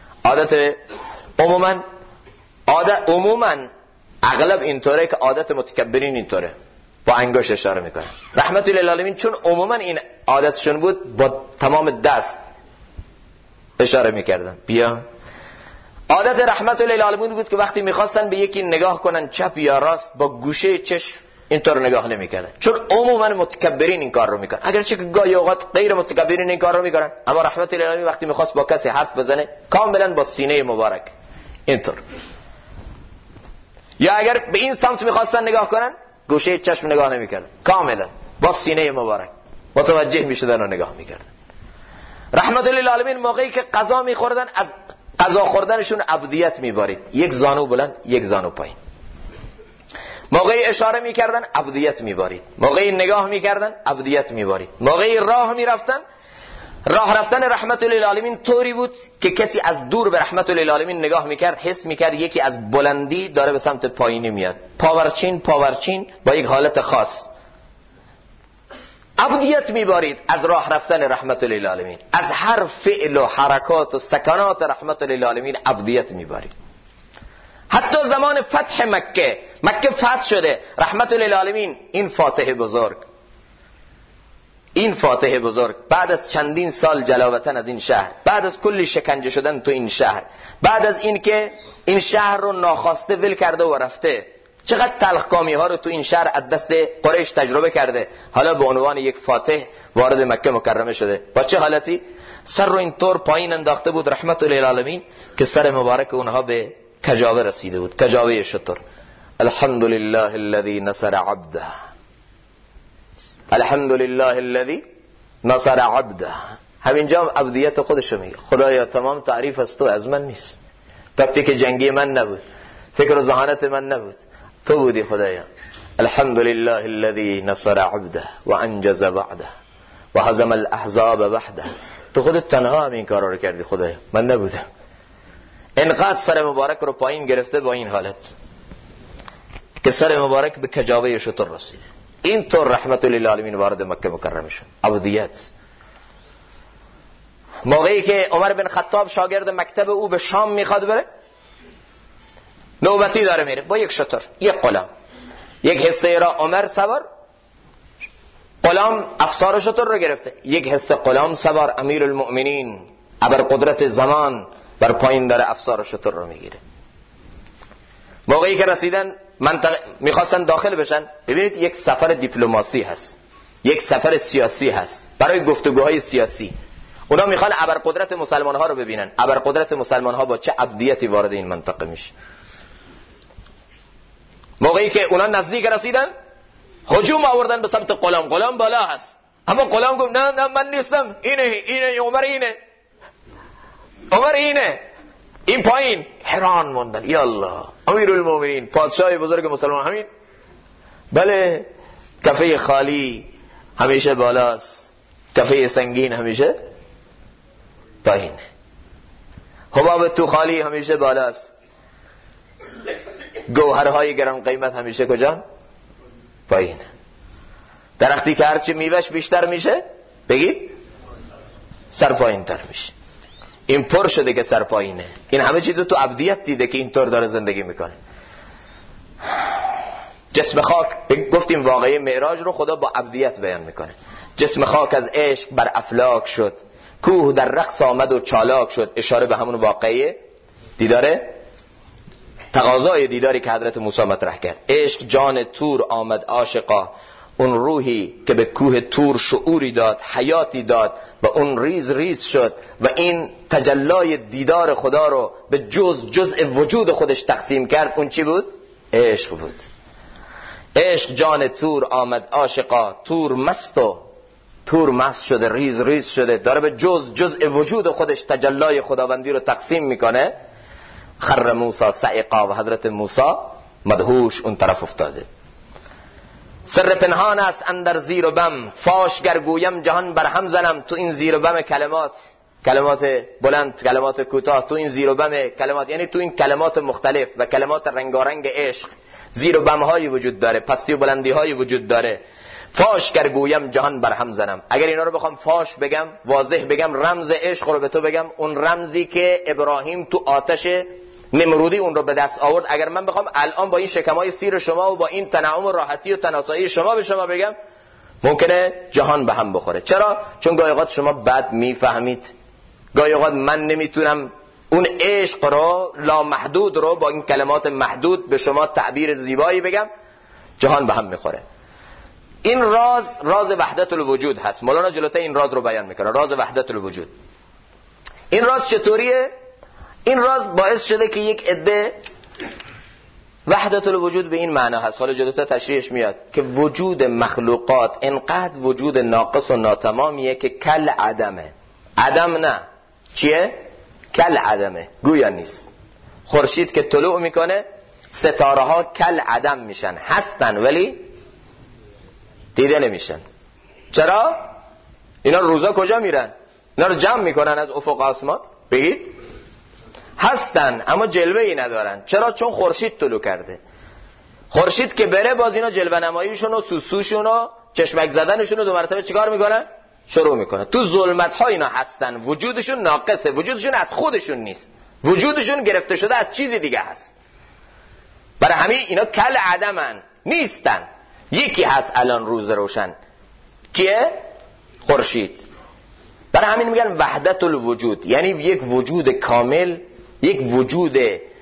عموما اغلب اینطوره که عادت متکبرین اینطوره، با انگشت اشاره میکنه. رحمت للعالمین چون عموما این عادتشون بود با تمام دست اشاره میکردن. بیا عادت رحمت للعالمین بود که وقتی میخواستن به یکی نگاه کنن چپ یا راست با گوشه چشم اینطور نگاه نمیکردن، چون عموما متکبرین این کار رو میکنن، اگرچه که گاهی اوقات غیر متکبرین این کار رو میکنن. اما رحمت للعالمین وقتی میخواست با کسی حرف بزنه کاملا با سینه مبارک اینطور، یا اگر به این سمت میخواستن نگاه کنن گوشه چشم نگاه نمیکردن، کاملا با سینه مبارک متوجه میشدن و نگاه میکردن. رحمت للعالمین موقعی که غذا میخوردن از غذا خوردنشون عبودیت میبارید، یک زانو بلند یک زانو پایین. موقعی اشاره میکردن عبودیت میبارید، موقعی نگاه میکردن عبودیت میبارید، موقعی راه میرفتن، راه رفتن رحمت للعالمین طوری بود که کسی از دور به رحمت للعالمین نگاه میکرد حس میکرد یکی از بلندی داره به سمت پایینی میاد، پاورچین با یک حالت خاص. عبودیت میبارید از راه رفتن رحمت للعالمین، از هر فعل و حرکات و سکنات رحمت للعالمین عبودیت میبارید. حتی زمان فتح مکه فتح شده، رحمت للعالمین این فاتح بزرگ بعد از چندین سال جلاوطن از این شهر، بعد از کلی شکنجه شدن تو این شهر، بعد از این که این شهر رو ناخواسته ول کرده و رفته، چقدر تلخکامی ها رو تو این شهر از دست قریش تجربه کرده، حالا به عنوان یک فاتح وارد مکه مکرمه شده. با چه حالتی؟ سر رو اینطور پایین انداخته بود رحمت للعالمین که سر مبارک اونها به کجاوه رسیده بود، کجاوه شتر. الحمد لله الذي نصر عبده، الحمد لله الذي نصر عبده. همینجا هم عبدیت خودشو میگه، خدایا تمام تعریف از تو، از من نیست، تاکتیک جنگی من نبود، فکر و ذهانت من نبود، تو بودی خدایا. الحمد لله الذي نصر عبده وانجز وعده وهزم الاحزاب وحده. تو خودت تنها هم این کارا رو کردی خدایا، من نبودم. انقدر سر مبارک رو پایین گرفته با این حالت که سر مبارک به کجاوه شتر رسید. این طور رحمت للعالمین وارد مکه مکرمه شد. عبودیت. موقعی که عمر بن خطاب شاگرد مکتب او به شام میخواد بره، نوبتی داره میره با یک شتر، یک غلام، یک حصه را عمر سوار، غلام افسار شتر رو گرفته، یک حصه غلام سوار امیر المؤمنین ابر قدرت زمان بر پایین داره افسار شتر رو میگیره. موقعی که رسیدن منطقه میخواستن داخل بشن، ببینید یک سفر دیپلماسی هست، یک سفر سیاسی هست برای گفتگوهای سیاسی. اونا میخوان ابرقدرت مسلمان ها رو ببینن، ابرقدرت مسلمان ها با چه عبدیتی وارد این منطقه میشه. موقعی که اونا نزدیک رسیدن هجوم آوردن به سمت غلام. غلام بالا هست، اما غلام گفت نه من نیستم، اینه عمر اینه، این پایین. حیران موندن، یا الله، امیر المؤمنین پادشاه بزرگ مسلمان همین؟ بله، کفه خالی همیشه بالاست، کفه سنگین همیشه پایینه، حباب تو خالی همیشه بالاست، گوهرهای گران قیمت همیشه کجا؟ پایینه. درختی که هرچی میوهش بیشتر میشه بگید سر پایین تر میشه. این پر شده که سر پایینه. این همه چیز تو ابدیت دیده که اینطور داره زندگی میکنه. جسم خاک، گفتیم واقعه معراج رو خدا با ابدیت بیان میکنه. جسم خاک از عشق بر افلاک شد، کوه در رقص آمد و چالاک شد. اشاره به همون واقعه دیداره، تقاضای دیداری که حضرت موسی مطرح کرد. عشق جان تور آمد عاشقا، اون روحی که به کوه تور شعوری داد، حیاتی داد و اون ریز ریز شد و این تجلای دیدار خدا رو به جزء وجود خودش تقسیم کرد. اون چی بود؟ عشق بود. عشق جان تور آمد عاشقا، تور مست شده، ریز ریز شده، داره به جزء وجود خودش تجلای خداوندی رو تقسیم میکنه. خر موسی صعقا، و حضرت موسی مدهوش اون طرف افتاده. سر پنهان است اندر زیر و بم، فاش گرگویم جهان برهم زنم. تو این زیر و بم کلمات بلند، کلمات کوتاه، تو این زیر و بم کلمات، یعنی تو این کلمات مختلف و کلمات رنگارنگ عشق زیر و بم های وجود داره، پستی و بلندی های وجود داره. فاش گرگویم جهان برهم زنم. اگر اینا رو بخوام فاش بگم، واضح بگم، رمز عشق رو به تو بگم، اون رمزی که ابراهیم تو آتش نمرودی اون رو به دست آورد، اگر من بخوام الان با این شکمای سیر شما و با این تنعم و راحتی و تناسایی شما به شما بگم، ممکنه جهان به هم بخوره. چرا؟ چون گاهی اوقات شما بد میفهمید، گاهی اوقات من نمیتونم اون عشق رو لامحدود رو با این کلمات محدود به شما تعبیر زیبایی بگم، جهان به هم میخوره. این راز وحدت الوجود هست. مولانا جلوتر این راز رو بیان میکنه، راز وحدت الوجود. این راز چطوریه؟ این راز باعث شده که یک عده وحدت الوجود به این معنا هست، حالا جلوتر تشریحش میاد، که وجود مخلوقات انقدر وجود ناقص و ناتمامیه که کل عدمه. عدم نه، چیه؟ کل عدمه، گویا نیست. خورشید که طلوع میکنه، ستاره ها کل عدم میشن، هستن ولی دیده نمیشن. چرا؟ اینا روزا کجا میرن؟ اینا رو جمع میکنن از افق آسمان؟ بگید هستن اما جلوه ای ندارن. چرا؟ چون خورشید طلوع کرده. خورشید که بره باز اینا جلوه نماییشون و سوسوشون و چشمک زدنشون رو دو مرتبه چیکار میکنن؟ شروع میکنن. تو ظلمت ها اینا هستن، وجودشون ناقصه، وجودشون از خودشون نیست، وجودشون گرفته شده از چیزی دیگه هست. برای همین اینا کل عدمن، نیستن. یکی هست الان روز روشن، کیه؟ خورشید. برای همین میگن وحدت الوجود، یعنی یک وجود کامل، یک وجود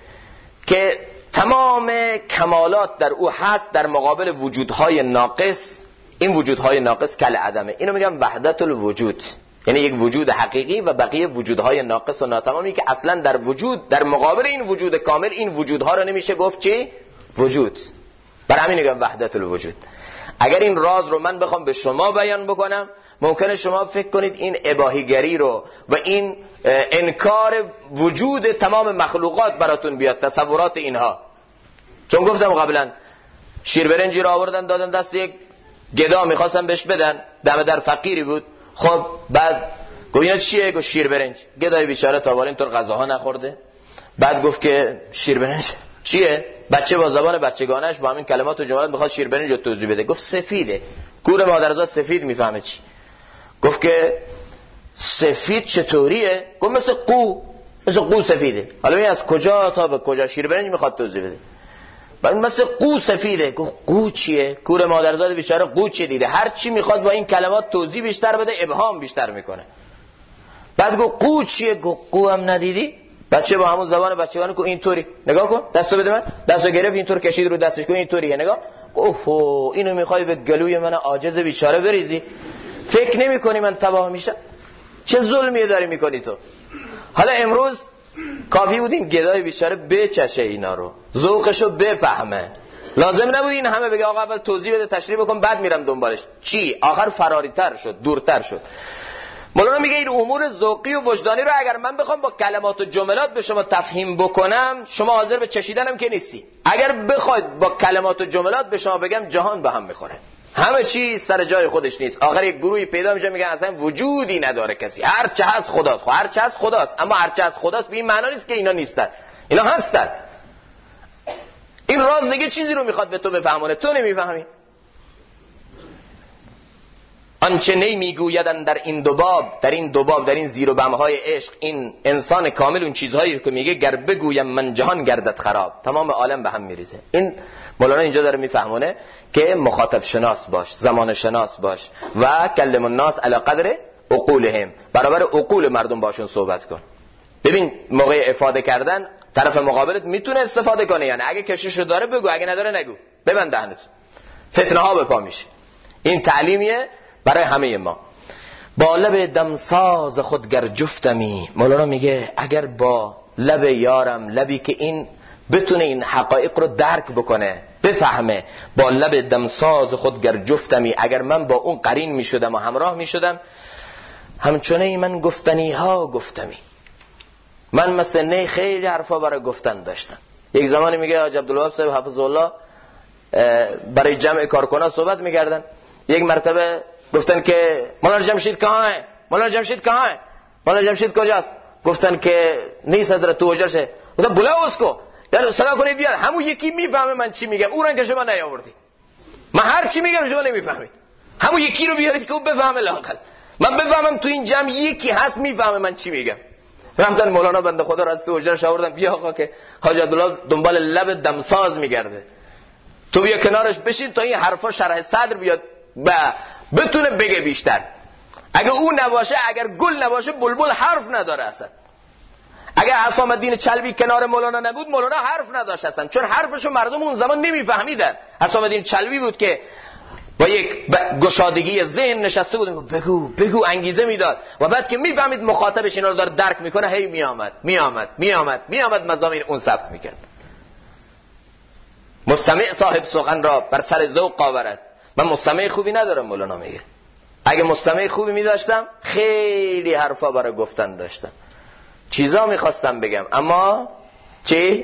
که تمام کمالات در او هست در مقابل وجودهای ناقص. این وجودهای ناقص کل عدمه. اینو میگن وحدت الوجود، یعنی یک وجود حقیقی و بقیه وجودهای ناقص و ناتمامی که اصلا در وجود، در مقابل این وجود کامل، این وجودها رو نمیشه گفت چی؟ وجود. برای همین میگن وحدت الوجود. اگر این راز رو من بخوام به شما بیان بکنم، ممکنه شما فکر کنید این اباحیگری رو و این انکار وجود تمام مخلوقات براتون بیاد، تصورات اینها. چون گفتم قبلا شیربرنجی رو آوردن دادن دست یک گدا، میخواستن بهش بدن، دم در فقیری بود. خب بعد گفت اینا چیه؟ گفت شیربرنج. گدای بیچاره تا حالا اینطور غذاها نخورده. بعد گفت که شیربرنج چیه؟ بچه با زبان بچگانش با همین کلمات و جملات میخواد شیربرنج رو توضیح بده. گفت سفیده. کور مادرزاد سفید میفهمه چی؟ گفت که سفید چطوریه؟ گفت مثل قو سفیده. حالا این از کجا تا به کجا شیربرنج میخواد توضیح بده. بعد مثل قو سفیده. گفت قو چیه؟ کور مادرزاد بیچاره قو چی دیده؟ هر چی میخواد با این کلمات توضیح بیشتر بده، ابهام بیشتر میکنه. بعد گفت قو چیه؟ گفت قو هم ندیدی؟ بچه با همون زبان بچگانه کو اینطوری نگاه کن، دستو بده من، دستو گرفت اینطور کشید رو دستش، کو اینطوریه نگاه. اوه اینو میخوای به گلوی من عاجز بیچاره بریزی؟ فکر نمی‌کنی من تباه میشم؟ چه ظلمی داری میکنی تو؟ حالا امروز کافی بود این گدای بیچاره بچشه اینا رو، ذوقشو بفهمه. لازم نبود این همه بگه آقا اول توضیح بده، تشریح بکن، بعد میرم دنبالش. چی؟ آخر فراری‌تر شد، دورتر شد. مولانا میگه این امور ذوقی و وجدانی رو اگر من بخوام با کلمات و جملات به شما تفهیم بکنم، شما حاضر به چشیدنم که نیستی. اگر بخواید با کلمات و جملات به شما بگم، جهان به هم میخوره، همه چی سر جای خودش نیست. آخر یک گروهی پیدا میشه میگن اصلا وجودی نداره کسی، هر چه هست خداست. خب هر چه هست خداست، اما هر چه هست خداست به این معنا نیست که اینا نیستن، اینا هستن. این راز دیگه چیزی رو میخواد به تو بفهمونه، تو نمیفهمی. آنچه نمیگویدن در این دوباب، در این زیر و بمهای عشق، این انسان کامل اون چیزهایی که میگه گر بگویم من جهان گردد خراب، تمام عالم به هم میریزه. این مولانا اینجا داره میفهمونه که مخاطب شناس باش، زمان شناس باش و کلم الناس علی قدر عقولهم، برابر عقول مردم باشون صحبت کن. ببین موقع افاده کردن طرف مقابلت میتونه استفاده کنه، یعنی اگه کششو داره بگو، اگه نداره نگو، ببند دهنت، فتنه ها به پا میشه. این تعلیمیه برای همه ما. با لب دمساز خود گر جفتمی، مولانا میگه اگر با لب یارم، لبی که این بتونه این حقایق رو درک بکنه، بفهمه، با لب دمساز خود گر جفتمی، اگر من با اون قرین میشدم و همراه میشدم، همچنین من گفتنی ها گفتمی، من مثل نی خیلی حرفا برای گفتن داشتم. یک زمانی میگه حاج عبدالوهاب صاحب حفظه الله برای جمع کارکنان صحبت میکردن، یک مرتبه گفتن که مولانا جمشید کہاں ہے، مولانا جمشید کہاں ہے، مولانا جمشید کجاست؟ گفتن که نیست حضرت تو حجرشه. گفتن بلاو اسکو، یعنی صدا کنید بیاد. همون یکی میفهمه من چی میگم، اون رنگ که شما نیاوردید. من هر چی میگم شما نمیفهمید، همون یکی رو بیارید که اون بفهمه. لااقل من بفهمم تو این جمع یکی هست میفهمه من چی میگم. رفتن مولانا بنده خدا را از تو حجرش آوردن، بیا آقا که حاج عبدالله دنبال لب دمساز میگرده، تو بیا کنارش بشین تا این حرفا شرح صدر بیاد و بتونه بگه بیشتر. اگه اون نباشه، اگر گل نباشه، بلبل حرف نداره اصلا. اگر حسام الدین چلبی کنار مولانا نبود، مولانا حرف نداشت اصلا، چون حرفشو مردم اون زمان نمیفهمیدن. حسام الدین چلبی بود که با یک گشادگی ذهن نشسته بود، بگو بگو انگیزه میداد و بعد که میفهمید مخاطبش اینا رو داره درک میکنه، هی میآمد مضامین اون ثبت میکرد. مستمع صاحب سخن را بر سر ذوق آورد. من مستمع خوبی ندارم، مولانا میگه. اگه مستمع خوبی میداشتم خیلی حرفا برای گفتن داشتم، چیزا میخواستم بگم، اما چی؟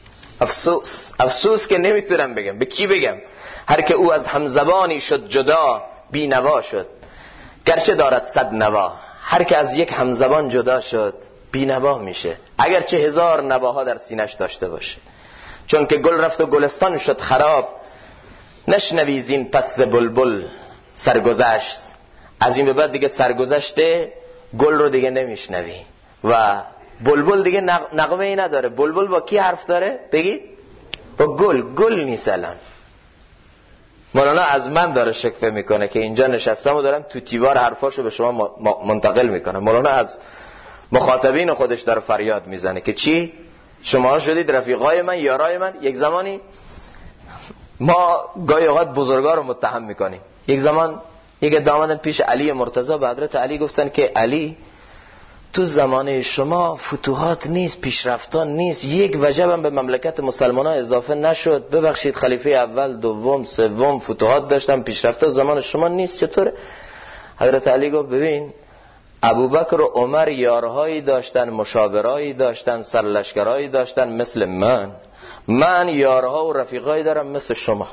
افسوس که نمیتونم بگم. به کی بگم؟ هر که او از همزبانی شد جدا، بی نوا شد گرچه دارد صد نوا. هر که از یک همزبان جدا شد بی نوا میشه، اگرچه 1000 نواها در سینش داشته باشه. چون که گل رفت و گلستان شد خراب، نشنوی زین پس بلبل سرگذشت. از این به بعد دیگه سرگذشته گل رو دیگه نمیشنوی و بلبل دیگه نغمه ای نداره. بلبل با کی حرف داره؟ بگید با گل نیست. الان مولانا از من داره شکوه میکنه که اینجا نشستم و دارم تو تیوار حرفاشو به شما منتقل میکنم. مولانا از مخاطبین خودش داره فریاد میزنه که چی؟ شما شدید رفیقای من، یارای من. یک زمانی ما گاهی اوقات بزرگا رو متهم میکنیم. یک زمان یک دامادن پیش علی مرتضی، به حضرت علی گفتن که علی، تو زمانه شما فتوحات نیست، پیشرفتان نیست، یک وجبم به مملکت مسلمان ها اضافه نشد. ببخشید خلیفه اول، دوم، سوم فتوحات داشتن، پیشرفتان زمان شما نیست، چطوره؟ حضرت علی گفت ببین، ابوبکر و عمر یارهایی داشتن، مشاورایی داشتن، سرلشکرایی داشتن مثل من یارها و رفیقایی دارم مثل شما.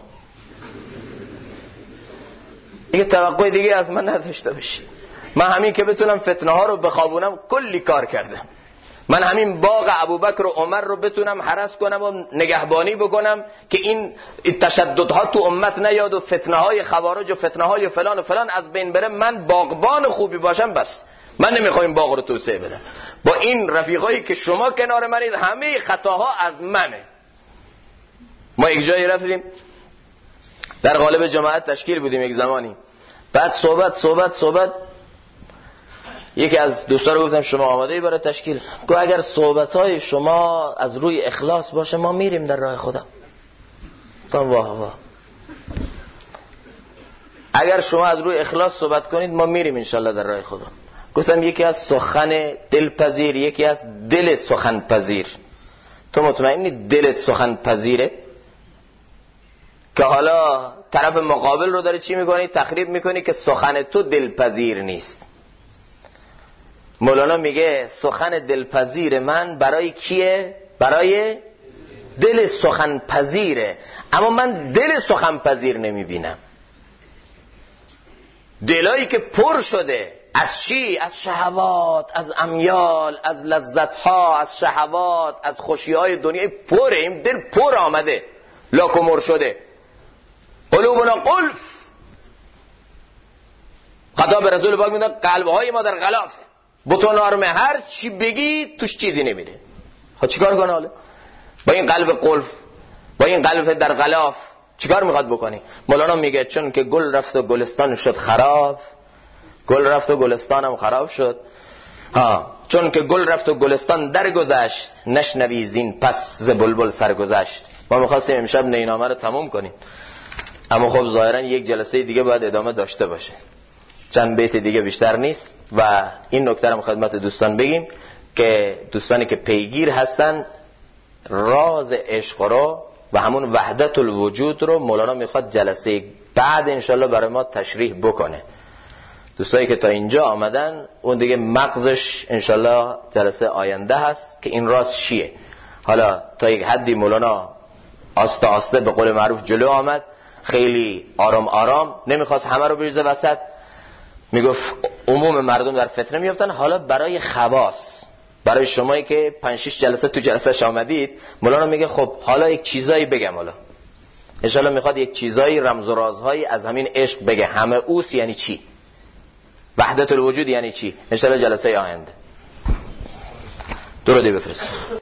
دیگه توقع دیگه از من نداشته باشید. من همین که بتونم فتنه ها رو بخوابونم کلی کار کردم. من همین باغ ابوبکر و عمر رو بتونم حرس کنم و نگهبانی بکنم که این تشددها تو امت نیاد و فتنه های خوارج و فتنه های فلان و فلان از بین بره. من باغبان خوبی باشم بس. من نمیخوایم باغ رو توسعه بدم. با این رفیقایی که شما کنار منید همه خطاها از منه. ما یک جایی رفتیم در قالب جماعت تشکیل بودیم یک زمانی، بعد صحبت یکی از دوستان رو گفتم شما آماده ای برای تشکیل؟ گفت اگر صحبت‌های شما از روی اخلاص باشه ما میریم در راه خدا. گفتم واه اگر شما از روی اخلاص صحبت کنید ما میریم انشالله در راه خدا. گفتم یکی از سخن دلپذیر، یکی از دل سخن پذیر. تو مطمئنی دلت سخن پذیره که حالا طرف مقابل رو داره چی میکنی؟ تخریب میکنی که سخن تو دلپذیر نیست. مولانا میگه سخن دلپذیر من برای کیه؟ برای دل سخن پذیره، اما من دل سخن پذیر نمیبینم. دلایی که پر شده از چی؟ از شهوات، از امیال، از لذتها، از شهوات، از خوشیهای دنیا پره. این دل پر آمده، لاکمر شده. قلوبنا قلف. خطاب رسول پاک میگه قلب‌های ما در غلافه، بتون آرمه، هر چی بگی توش چیزی نمیره. خب چیکار کنه حالا با این قلب قلف، با این قلب در غلاف چیکار میخواد بکنی؟ مولانا میگه چون که گل رفت و گلستان شد خراب، گل رفت و گلستان هم خراب شد. چون که گل رفت و گلستان درگذشت، نشنوی زین پس ز بلبل سرگذشت. ما میخواستیم امشب نینامه رو تموم کنیم، اما خب ظاهرا یک جلسه دیگه باید ادامه داشته باشه، چند بیت دیگه بیشتر نیست. و این نکته رو خدمت دوستان بگیم که دوستانی که پیگیر هستن راز عشق رو و همون وحدت الوجود رو مولانا میخواد جلسه بعد انشالله برای ما تشریح بکنه. دوستایی که تا اینجا آمدن اون دیگه مغزش انشالله جلسه آینده هست که این راز چیه. حالا تا یک حدی مولانا آسته آسته به قول معروف جلو آمد، خیلی آرام آرام، نمیخواست همه رو بریزه وسط، میگفت عموم مردم در فتنه میافتن. حالا برای خواص، برای شمایی که 5-6 جلسه تو جلسهش آمدید، مولانا میگه خب حالا یک چیزایی بگم. حالا انشالله میخواد یک چیزایی، رمز و رازهایی از همین عشق بگه. همه اوس یعنی چی؟ وحدت الوجود یعنی چی؟ انشالله جلسه آینده. درودی بفرست.